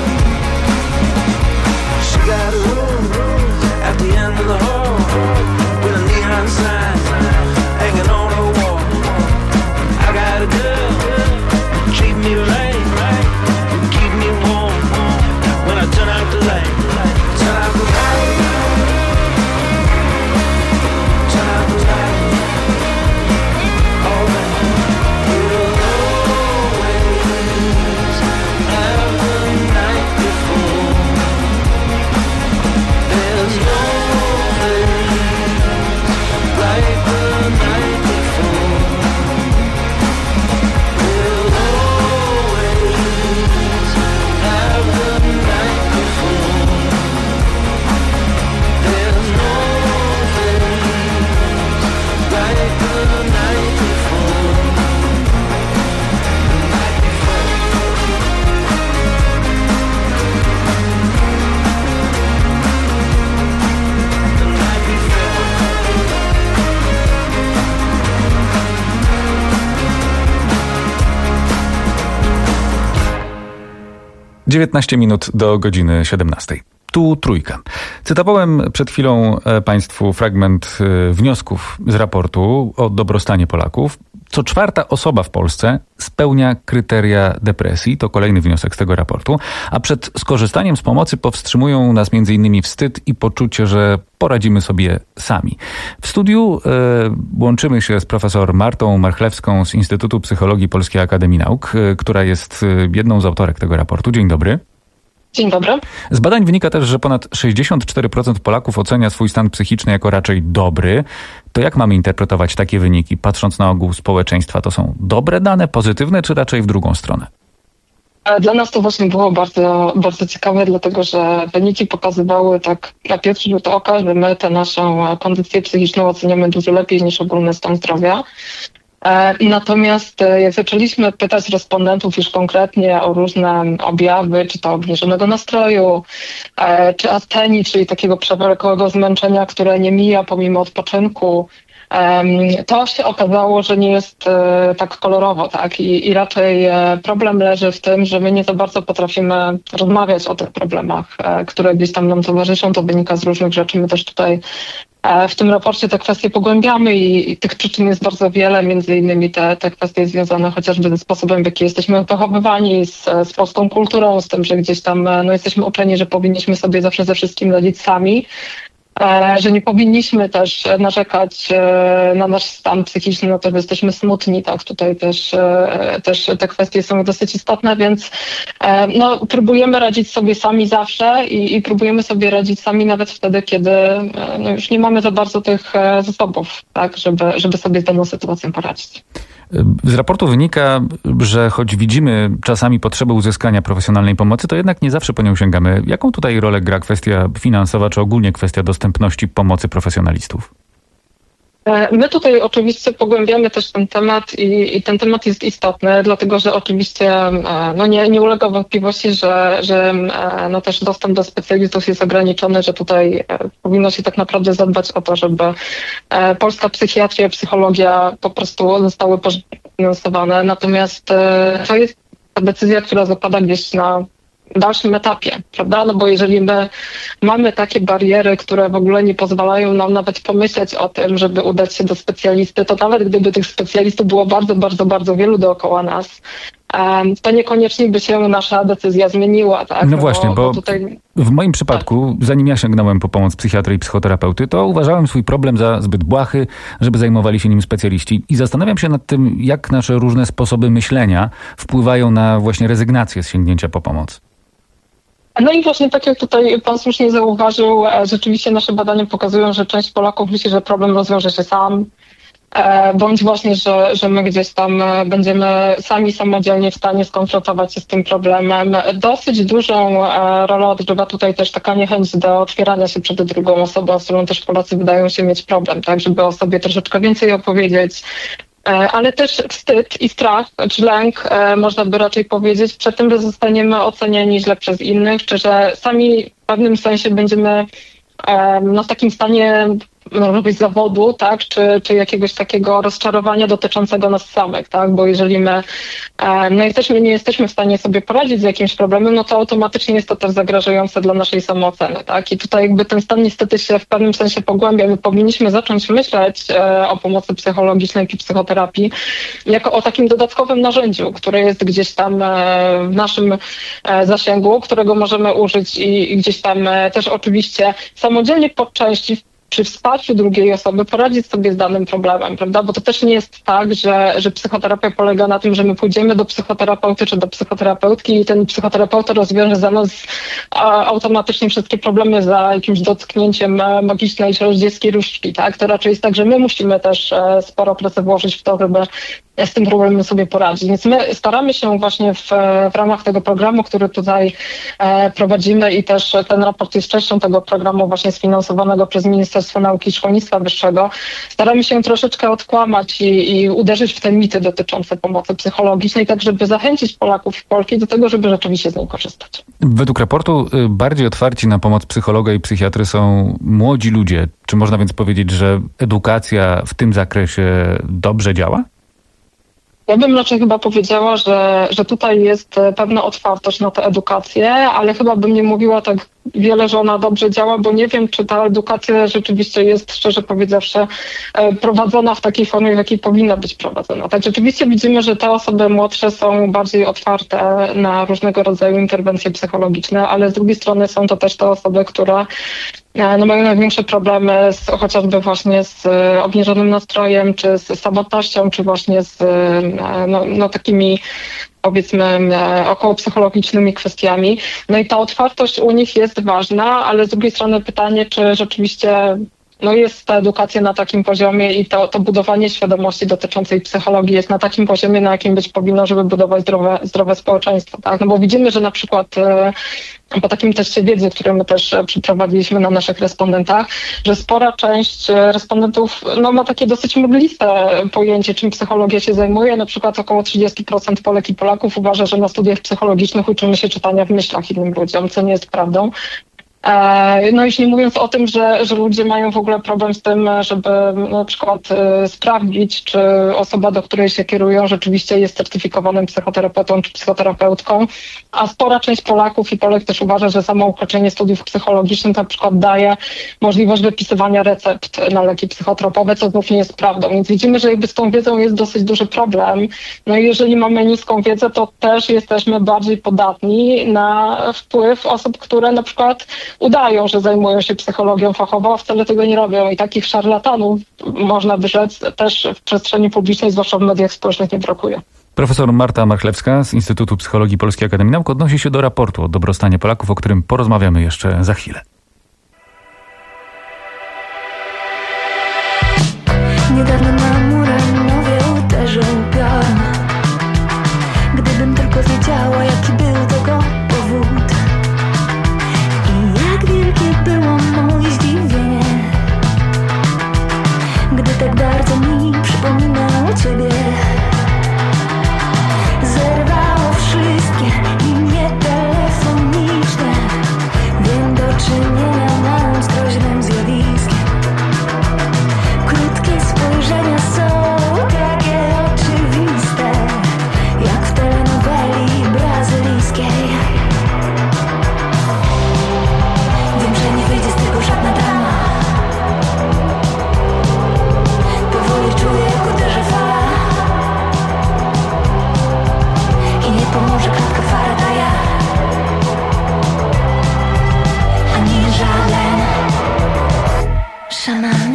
She got a room at the end of the hall with a neon sign hanging on her wall. I got a girl, treat me right, keep me warm when I turn out the light. Turn out the light, turn out the light. Alright, we'll always have the night before. There's no place like the night before. We'll always have the night before. There's no place like the night before. The night before. dziewiętnaście minut do godziny siedemnastej. Tu Trójka. Cytowałem przed chwilą Państwu fragment wniosków z raportu o dobrostanie Polaków. Co czwarta osoba w Polsce spełnia kryteria depresji. To kolejny wniosek z tego raportu. A przed skorzystaniem z pomocy powstrzymują nas między innymi wstyd i poczucie, że poradzimy sobie sami. W studiu e, łączymy się z profesor Martą Marchlewską z Instytutu Psychologii Polskiej Akademii Nauk, e, która jest jedną z autorek tego raportu. Dzień dobry. Dzień dobry. Z badań wynika też, że ponad sześćdziesiąt cztery procent Polaków ocenia swój stan psychiczny jako raczej dobry. To jak mamy interpretować takie wyniki, patrząc na ogół społeczeństwa? To są dobre dane, pozytywne, czy raczej w drugą stronę? Dla nas to właśnie było bardzo, bardzo ciekawe, dlatego że wyniki pokazywały tak na pierwszy rzut oka, że my tę naszą kondycję psychiczną oceniamy dużo lepiej niż ogólny stan zdrowia. Natomiast jak zaczęliśmy pytać respondentów już konkretnie o różne objawy, czy to obniżonego nastroju, czy astenii, czyli takiego przewlekłego zmęczenia, które nie mija pomimo odpoczynku, to się okazało, że nie jest tak kolorowo, tak? I, i raczej problem leży w tym, że my nie za bardzo potrafimy rozmawiać o tych problemach, które gdzieś tam nam towarzyszą. To wynika z różnych rzeczy. My też tutaj w tym raporcie te kwestie pogłębiamy i, i tych przyczyn jest bardzo wiele, między innymi te, te kwestie związane chociażby ze sposobem, w jaki jesteśmy wychowywani, z, z polską kulturą, z tym, że gdzieś tam no, jesteśmy uczeni, że powinniśmy sobie zawsze ze wszystkim radzić sami. Że nie powinniśmy też narzekać na nasz stan psychiczny, na to, że jesteśmy smutni, tak, tutaj też, też te kwestie są dosyć istotne, więc no, próbujemy radzić sobie sami zawsze i, i próbujemy sobie radzić sami nawet wtedy, kiedy no, już nie mamy za bardzo tych zasobów, tak, żeby, żeby sobie z daną sytuacją poradzić. Z raportu wynika, że choć widzimy czasami potrzebę uzyskania profesjonalnej pomocy, to jednak nie zawsze po nią sięgamy. Jaką tutaj rolę gra kwestia finansowa, czy ogólnie kwestia dostępności pomocy profesjonalistów? My tutaj oczywiście pogłębiamy też ten temat i, i ten temat jest istotny, dlatego że oczywiście no nie, nie ulega wątpliwości, że, że no też dostęp do specjalistów jest ograniczony, że tutaj powinno się tak naprawdę zadbać o to, żeby polska psychiatria i psychologia po prostu zostały finansowane. Natomiast to jest ta decyzja, która zapada gdzieś na dalszym etapie, prawda? No bo jeżeli my mamy takie bariery, które w ogóle nie pozwalają nam nawet pomyśleć o tym, żeby udać się do specjalisty, to nawet gdyby tych specjalistów było bardzo, bardzo, bardzo wielu dookoła nas, to niekoniecznie by się nasza decyzja zmieniła, tak? No właśnie, bo, bo tutaj... w moim przypadku, zanim ja sięgnąłem po pomoc psychiatry i psychoterapeuty, to uważałem swój problem za zbyt błahy, żeby zajmowali się nim specjaliści. I zastanawiam się nad tym, jak nasze różne sposoby myślenia wpływają na właśnie rezygnację z sięgnięcia po pomoc. No i właśnie tak jak tutaj pan słusznie zauważył, rzeczywiście nasze badania pokazują, że część Polaków myśli, że problem rozwiąże się sam, bądź właśnie, że, że my gdzieś tam będziemy sami samodzielnie w stanie skonfrontować się z tym problemem. Dosyć dużą rolę odgrywa tutaj też taka niechęć do otwierania się przed drugą osobą, z którą też Polacy wydają się mieć problem, tak, żeby o sobie troszeczkę więcej opowiedzieć. Ale też wstyd i strach, czy lęk, można by raczej powiedzieć, przed tym, że zostaniemy ocenieni źle przez innych, czy że sami w pewnym sensie będziemy no, w takim stanie może być zawodu, tak, czy, czy jakiegoś takiego rozczarowania dotyczącego nas samych, tak, bo jeżeli my no, jesteśmy, nie jesteśmy w stanie sobie poradzić z jakimś problemem, no to automatycznie jest to też zagrażające dla naszej samooceny, tak, i tutaj jakby ten stan niestety się w pewnym sensie pogłębia. My powinniśmy zacząć myśleć e, o pomocy psychologicznej czy psychoterapii jako o takim dodatkowym narzędziu, które jest gdzieś tam e, w naszym e, zasięgu, którego możemy użyć i, i gdzieś tam e, też oczywiście samodzielnie po części przy wsparciu drugiej osoby poradzić sobie z danym problemem, prawda? Bo to też nie jest tak, że, że psychoterapia polega na tym, że my pójdziemy do psychoterapeuty czy do psychoterapeutki i ten psychoterapeuta rozwiąże za nas a, automatycznie wszystkie problemy za jakimś dotknięciem magicznej czarodziejskiej różdżki, tak? To raczej jest tak, że my musimy też e, sporo pracy włożyć w to, żeby z tym problemem sobie poradzić. Więc my staramy się właśnie w, w ramach tego programu, który tutaj e, prowadzimy i też ten raport jest częścią tego programu właśnie sfinansowanego przez Ministerstwo Nauki i Szkolnictwa Wyższego. Staramy się troszeczkę odkłamać i, i uderzyć w te mity dotyczące pomocy psychologicznej, tak żeby zachęcić Polaków i Polki do tego, żeby rzeczywiście z niej korzystać. Według raportu bardziej otwarci na pomoc psychologa i psychiatry są młodzi ludzie. Czy można więc powiedzieć, że edukacja w tym zakresie dobrze działa? Ja bym raczej chyba powiedziała, że, że tutaj jest pewna otwartość na tę edukację, ale chyba bym nie mówiła tak wiele, że ona dobrze działa, bo nie wiem, czy ta edukacja rzeczywiście jest, szczerze powiedziawszy, prowadzona w takiej formie, w jakiej powinna być prowadzona. Tak, rzeczywiście widzimy, że te osoby młodsze są bardziej otwarte na różnego rodzaju interwencje psychologiczne, ale z drugiej strony są to też te osoby, które no, mają największe problemy z, chociażby właśnie z obniżonym nastrojem, czy z samotnością, czy właśnie z no, no, takimi powiedzmy około psychologicznymi kwestiami. No i ta otwartość u nich jest ważna, ale z drugiej strony pytanie, czy rzeczywiście no jest ta edukacja na takim poziomie i to, to budowanie świadomości dotyczącej psychologii jest na takim poziomie, na jakim być powinno, żeby budować zdrowe, zdrowe społeczeństwo. Tak? No bo widzimy, że na przykład e, po takim teście wiedzy, który my też przeprowadziliśmy na naszych respondentach, że spora część respondentów no, ma takie dosyć mgliste pojęcie, czym psychologia się zajmuje. Na przykład około trzydzieści procent Polek i Polaków uważa, że na studiach psychologicznych uczymy się czytania w myślach innym ludziom, co nie jest prawdą. No już nie mówiąc o tym, że, że ludzie mają w ogóle problem z tym, żeby na przykład y, sprawdzić, czy osoba, do której się kierują, rzeczywiście jest certyfikowanym psychoterapeutą czy psychoterapeutką, a spora część Polaków i Polek też uważa, że samo ukończenie studiów psychologicznych na przykład daje możliwość wypisywania recept na leki psychotropowe, co znów nie jest prawdą. Więc widzimy, że jakby z tą wiedzą jest dosyć duży problem. No i jeżeli mamy niską wiedzę, to też jesteśmy bardziej podatni na wpływ osób, które na przykład udają, że zajmują się psychologią fachowo, a wcale tego nie robią. I takich szarlatanów, można by rzec, też w przestrzeni publicznej, zwłaszcza w mediach społecznych, nie brakuje. Profesor Marta Marchlewska z Instytutu Psychologii Polskiej Akademii Nauk odnosi się do raportu o dobrostanie Polaków, o którym porozmawiamy jeszcze za chwilę. Niedawno na murę mówię, uderzył piach. tak bardzo mi przypominało ciebie. Zerwało wszystkie linie telefoniczne. Wiem, do czynienia mam z groźnym zjawiskiem. Krótkie spojrzenia są takie oczywiste, jak w telenoweli brazylijskiej. Wiem, że nie wyjdzie z tego żadna dama. Powoli czuję, jak uderzy fala. I nie pomoże klatka Faradaja, ani żaden szaman.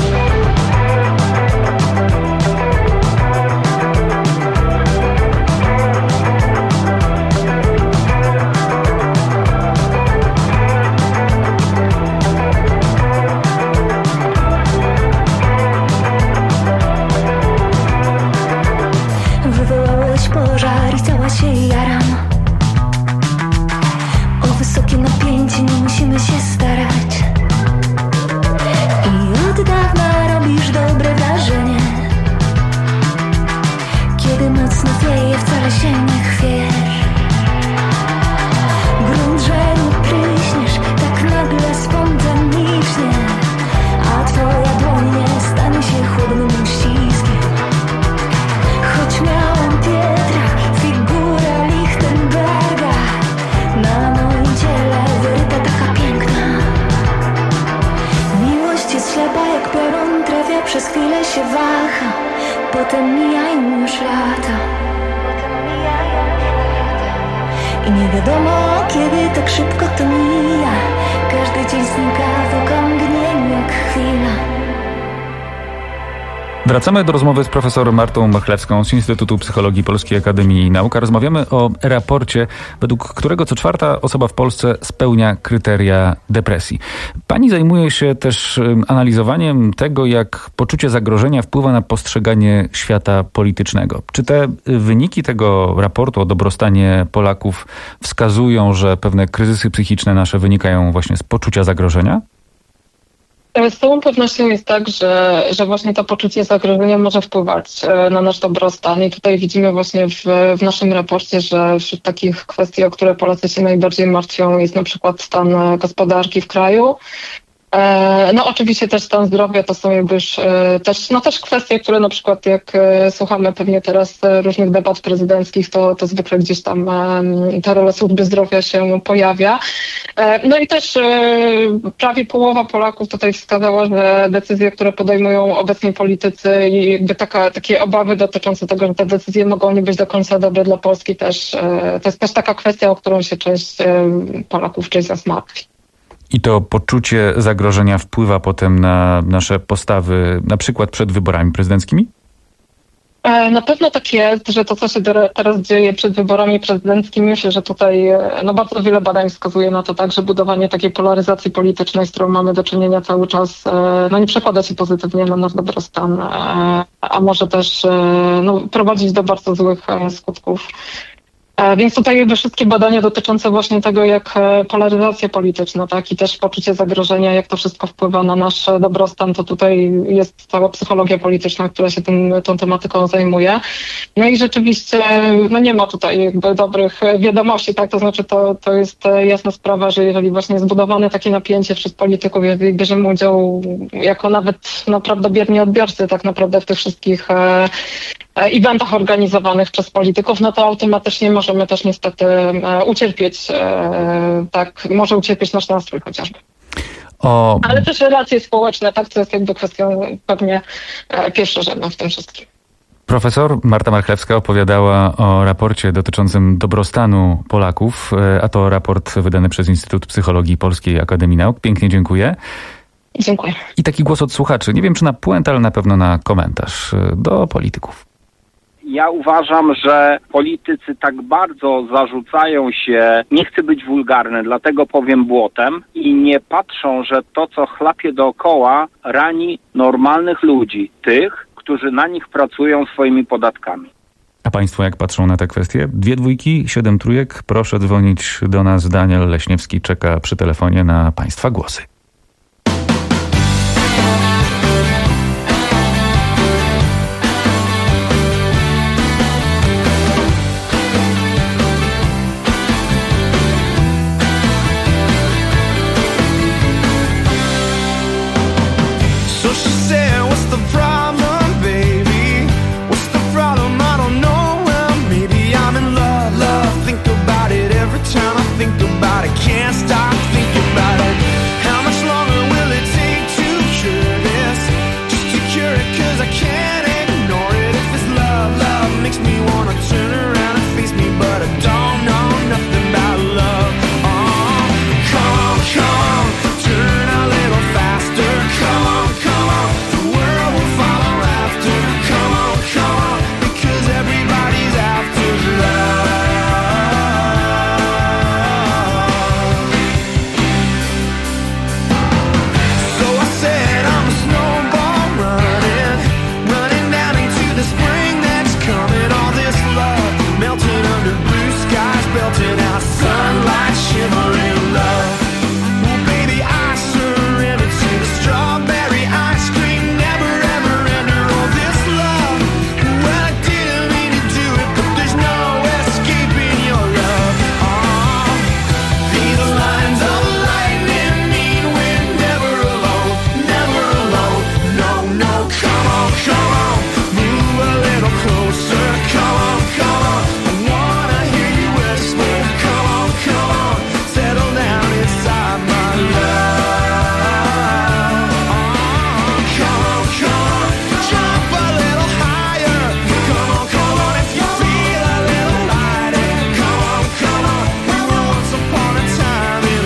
Wywołałeś pożar i cała się jaram. O wysokie napięcie nie musimy się starać. I od dawna robisz dobre wrażenie. Kiedy mocno wieje, wcale się nie chwiejesz. Grunt, że nie pryśniesz tak nagle, spontanicznie. A twoja dłoń nie stanie się chłodnym uściskiem. Choć miałam Pietra, figurę Lichtenberga, na moim ciele wyryta taka piękna. Miłość jest ślepa jak piorun, trafia, przez chwilę się waha. Potem mijają już lata. I nie wiadomo, kiedy tak szybko to mija. Każdy dzień znika w okamgnieniu jak chwila. Wracamy do rozmowy z profesor Martą Marchlewską z Instytutu Psychologii Polskiej Akademii Nauk. Rozmawiamy o raporcie, według którego co czwarta osoba w Polsce spełnia kryteria depresji. Pani zajmuje się też analizowaniem tego, jak poczucie zagrożenia wpływa na postrzeganie świata politycznego. Czy te wyniki tego raportu o dobrostanie Polaków wskazują, że pewne kryzysy psychiczne nasze wynikają właśnie z poczucia zagrożenia? Z całą pewnością jest tak, że, że właśnie to poczucie zagrożenia może wpływać na nasz dobrostan i tutaj widzimy właśnie w, w naszym raporcie, że wśród takich kwestii, o które Polacy się najbardziej martwią, jest na przykład stan gospodarki w kraju. No oczywiście też stan zdrowia to są jakby już też, no też kwestie, które na przykład jak słuchamy pewnie teraz różnych debat prezydenckich, to, to zwykle gdzieś tam ta rola służby zdrowia się pojawia. No i też prawie połowa Polaków tutaj wskazała, że decyzje, które podejmują obecni politycy i jakby taka, takie obawy dotyczące tego, że te decyzje mogą nie być do końca dobre dla Polski też, to jest też taka kwestia, o którą się część Polaków część z nas martwi. I to poczucie zagrożenia wpływa potem na nasze postawy, na przykład przed wyborami prezydenckimi? Na pewno tak jest, że to, co się teraz dzieje przed wyborami prezydenckimi, myślę, że tutaj no, bardzo wiele badań wskazuje na to tak, że budowanie takiej polaryzacji politycznej, z którą mamy do czynienia cały czas, no nie przekłada się pozytywnie na nasz dobrostan, a może też no, prowadzić do bardzo złych skutków. Więc tutaj jakby wszystkie badania dotyczące właśnie tego, jak polaryzacja polityczna, tak, i też poczucie zagrożenia, jak to wszystko wpływa na nasz dobrostan, to tutaj jest cała psychologia polityczna, która się tym, tą tematyką zajmuje. No i rzeczywiście no nie ma tutaj jakby dobrych wiadomości, tak, to znaczy to, to jest jasna sprawa, że jeżeli właśnie jest zbudowane takie napięcie wśród polityków, jeżeli bierzemy udział jako nawet naprawdę bierni odbiorcy tak naprawdę w tych wszystkich eventach organizowanych przez polityków, no to automatycznie możemy też niestety ucierpieć, tak, może ucierpieć nasz nastrój chociażby. O... Ale też relacje społeczne, tak, to jest jakby kwestią pewnie pierwszorzędną w tym wszystkim. Profesor Marta Marchlewska opowiadała o raporcie dotyczącym dobrostanu Polaków, a to raport wydany przez Instytut Psychologii Polskiej Akademii Nauk. Pięknie dziękuję. Dziękuję. I taki głos od słuchaczy, nie wiem czy na puentę, ale na pewno na komentarz do polityków. Ja uważam, że politycy tak bardzo zarzucają się, nie chcę być wulgarny, dlatego powiem błotem, i nie patrzą, że to, co chlapie dookoła, rani normalnych ludzi, tych, którzy na nich pracują swoimi podatkami. A państwo jak patrzą na te kwestie? Dwie dwójki, siedem trójek. Proszę dzwonić do nas. Daniel Leśniewski czeka przy telefonie na państwa głosy. can't ignore it. If it's love, love makes me wanna turn around and face me, but I don't know nothing about love. Oh, come on, come on, turn a little faster. Come on, come on, the world will follow after. Come on, come on, because everybody's after love. So I said I'm a snowball running, running down into the spring that's coming. All this love melting under blue skies, belting out sunlight, shimmering love. Well, baby, I surrender to the strawberry ice cream, never ever ender. All this love, well, I didn't mean to do it, but there's no escaping your love. Oh, these lines of lightning mean we're never alone, never alone. No, no, come on, come on, move a little closer. Come on, come on, I wanna hear you whisper. Come on, come on, settle down inside my love. Oh, come on, come on, jump a little higher. Come on, come on, if you feel a little lighter. Come on, come on, we were once upon a time in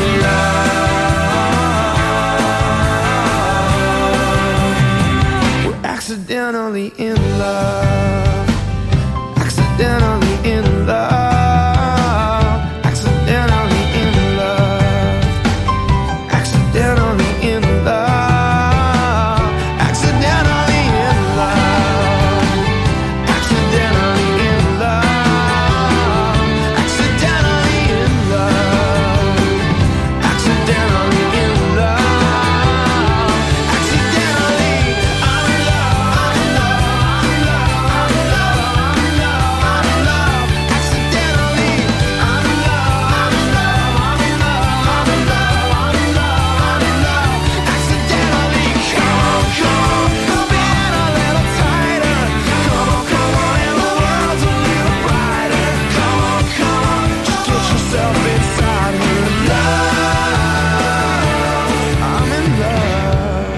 love. We're accidentally in love. Accidentally in love. Accidentally in love. Accidentally in love. Accidentally in love. Accidentally in love. Accidentally in love. Accidentally in love. Accidentally, I'm in love, I'm in love, I'm in love, I'm in love, I'm in love, I'm in love. Accidentally, I'm in love, I'm in love, I'm in love, I'm in love, I'm in love, I'm in love. Accidentally, come on, come on, spin a little tighter. Come on, come on, and the world's a little brighter. Come on, come on, just get yourself inside her love. I'm in love.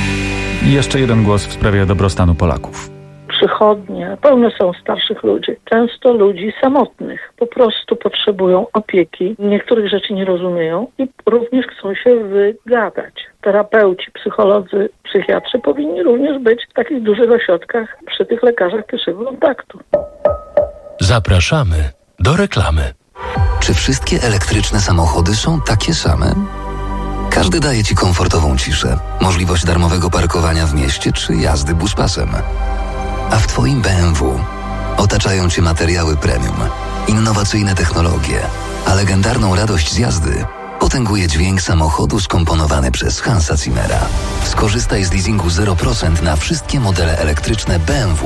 I jeszcze jeden głos w sprawie dobrostanu Polaków. Przychodnie pełne są starszych ludzi, często ludzi samotnych. Po prostu potrzebują opieki, niektórych rzeczy nie rozumieją i również chcą się wygadać. Terapeuci, psycholodzy, psychiatrzy powinni również być w takich dużych ośrodkach przy tych lekarzach pierwszego kontaktu. Zapraszamy do reklamy. Czy wszystkie elektryczne samochody są takie same? Każdy daje Ci komfortową ciszę, możliwość darmowego parkowania w mieście czy jazdy buspasem. A w Twoim B M W otaczają Cię materiały premium, innowacyjne technologie, a legendarną radość z jazdy potęguje dźwięk samochodu skomponowany przez Hansa Zimmera. Skorzystaj z leasingu zero procent na wszystkie modele elektryczne B M W.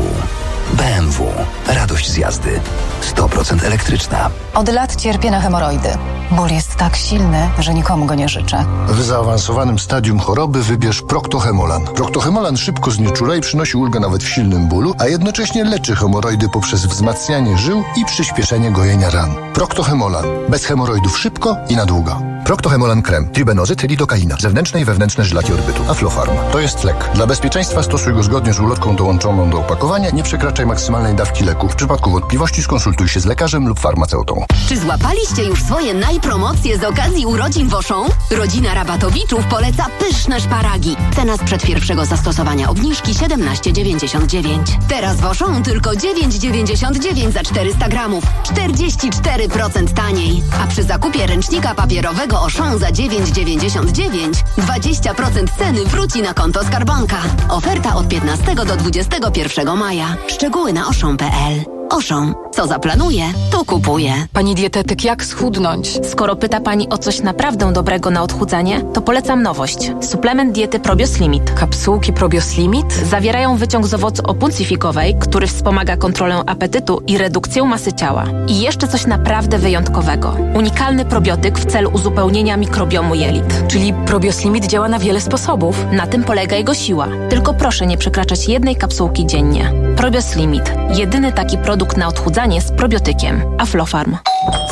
B M W. Radość z jazdy. sto procent elektryczna. Od lat cierpię na hemoroidy. Ból jest tak silny, że nikomu go nie życzę. W zaawansowanym stadium choroby wybierz Proctohemolan. Proctohemolan szybko znieczula i przynosi ulgę nawet w silnym bólu, a jednocześnie leczy hemoroidy poprzez wzmacnianie żył i przyspieszenie gojenia ran. Proctohemolan. Bez hemoroidów szybko i na długo. Proctohemolan krem, tribenozyt, lidokaina, zewnętrzne i wewnętrzne żylaki orbytu, Aflofarm. To jest lek. Dla bezpieczeństwa stosuj go zgodnie z ulotką dołączoną do opakowania. Nie przekraczaj maksymalnej dawki leku. W przypadku wątpliwości skonsultuj się z lekarzem lub farmaceutą. Czy złapaliście już swoje najpromocje z okazji urodzin Woszą? Rodzina Rabatowiczów poleca pyszne szparagi. Cena sprzed pierwszego zastosowania obniżki siedemnaście dziewięćdziesiąt dziewięć. Teraz Woszą tylko dziewięć dziewięćdziesiąt dziewięć za czterysta gramów. czterdzieści cztery procent taniej. A przy zakupie ręcznika papierowego Auchan za dziewięć dziewięćdziesiąt dziewięć dwadzieścia procent ceny wróci na konto Skarbonka. Oferta od piętnastego do dwudziestego pierwszego maja. Szczegóły na auchan kropka p l. Auchan. Co zaplanuje, to kupuje. Pani dietetyk, jak schudnąć? Skoro pyta Pani o coś naprawdę dobrego na odchudzanie, to polecam nowość. Suplement diety Probios Limit. Kapsułki Probios Limit? Zawierają wyciąg z owocu opuncifikowej, który wspomaga kontrolę apetytu i redukcję masy ciała. I jeszcze coś naprawdę wyjątkowego. Unikalny probiotyk w celu uzupełnienia mikrobiomu jelit. Czyli Probios Limit działa na wiele sposobów. Na tym polega jego siła. Tylko proszę nie przekraczać jednej kapsułki dziennie. Probios Limit. Jedyny taki produkt na odchudzanie z probiotykiem. Aflofarm.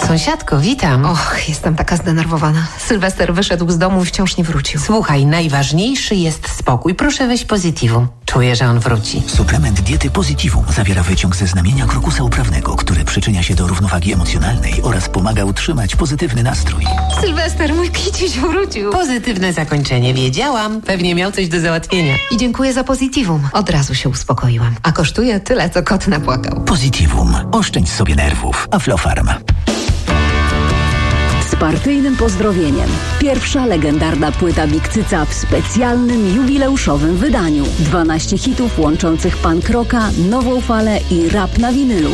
Sąsiadko, witam. Och, jestem taka zdenerwowana. Sylwester wyszedł z domu i wciąż nie wrócił. Słuchaj, najważniejszy jest spokój. Proszę weź Positivum. Czuję, że on wróci. Suplement diety Positivum zawiera wyciąg ze znamienia krokusa uprawnego, który przyczynia się do równowagi emocjonalnej oraz pomaga utrzymać pozytywny nastrój. Sylwester, mój kiciuś wrócił. Pozytywne zakończenie. Wiedziałam. Pewnie miał coś do załatwienia. I dziękuję za Positivum. Od razu się uspokoiłam. A kosztuje tyle, co kot napłakał. Positivum. Oszczędź sobie nerwów. Aflofarm. Z partyjnym pozdrowieniem. Pierwsza legendarna płyta Big Cyca w specjalnym, jubileuszowym wydaniu. dwanaście hitów łączących punk rocka, nową falę i rap na winylu.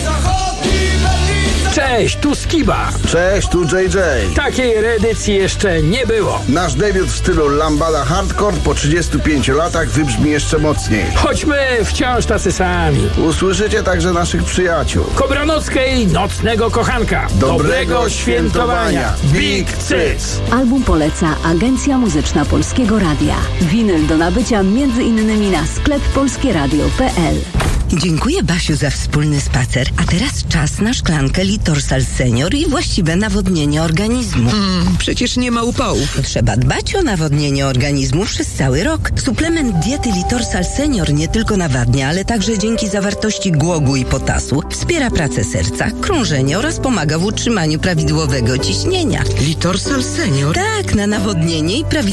Cześć, tu Skiba. Cześć, tu J J. Takiej reedycji jeszcze nie było. Nasz debiut w stylu lambada hardcore po trzydziestu pięciu latach wybrzmi jeszcze mocniej. Choćmy wciąż tacy sami. Usłyszycie także naszych przyjaciół. Kobranockiej Nocnego Kochanka. Dobrego, Dobrego świętowania. Big Cyc. Album poleca Agencja Muzyczna Polskiego Radia. Winyl do nabycia między innymi na sklep polskieradio kropka p l. Dziękuję, Basiu, za wspólny spacer. A teraz czas na szklankę Litorsal Senior i właściwe nawodnienie organizmu. Hmm, przecież nie ma upałów. Trzeba dbać o nawodnienie organizmu przez cały rok. Suplement diety Litorsal Senior nie tylko nawadnia, ale także dzięki zawartości głogu i potasu wspiera pracę serca, krążenie oraz pomaga w utrzymaniu prawidłowego ciśnienia. Litorsal Senior? Tak, na nawodnienie i prawidłowe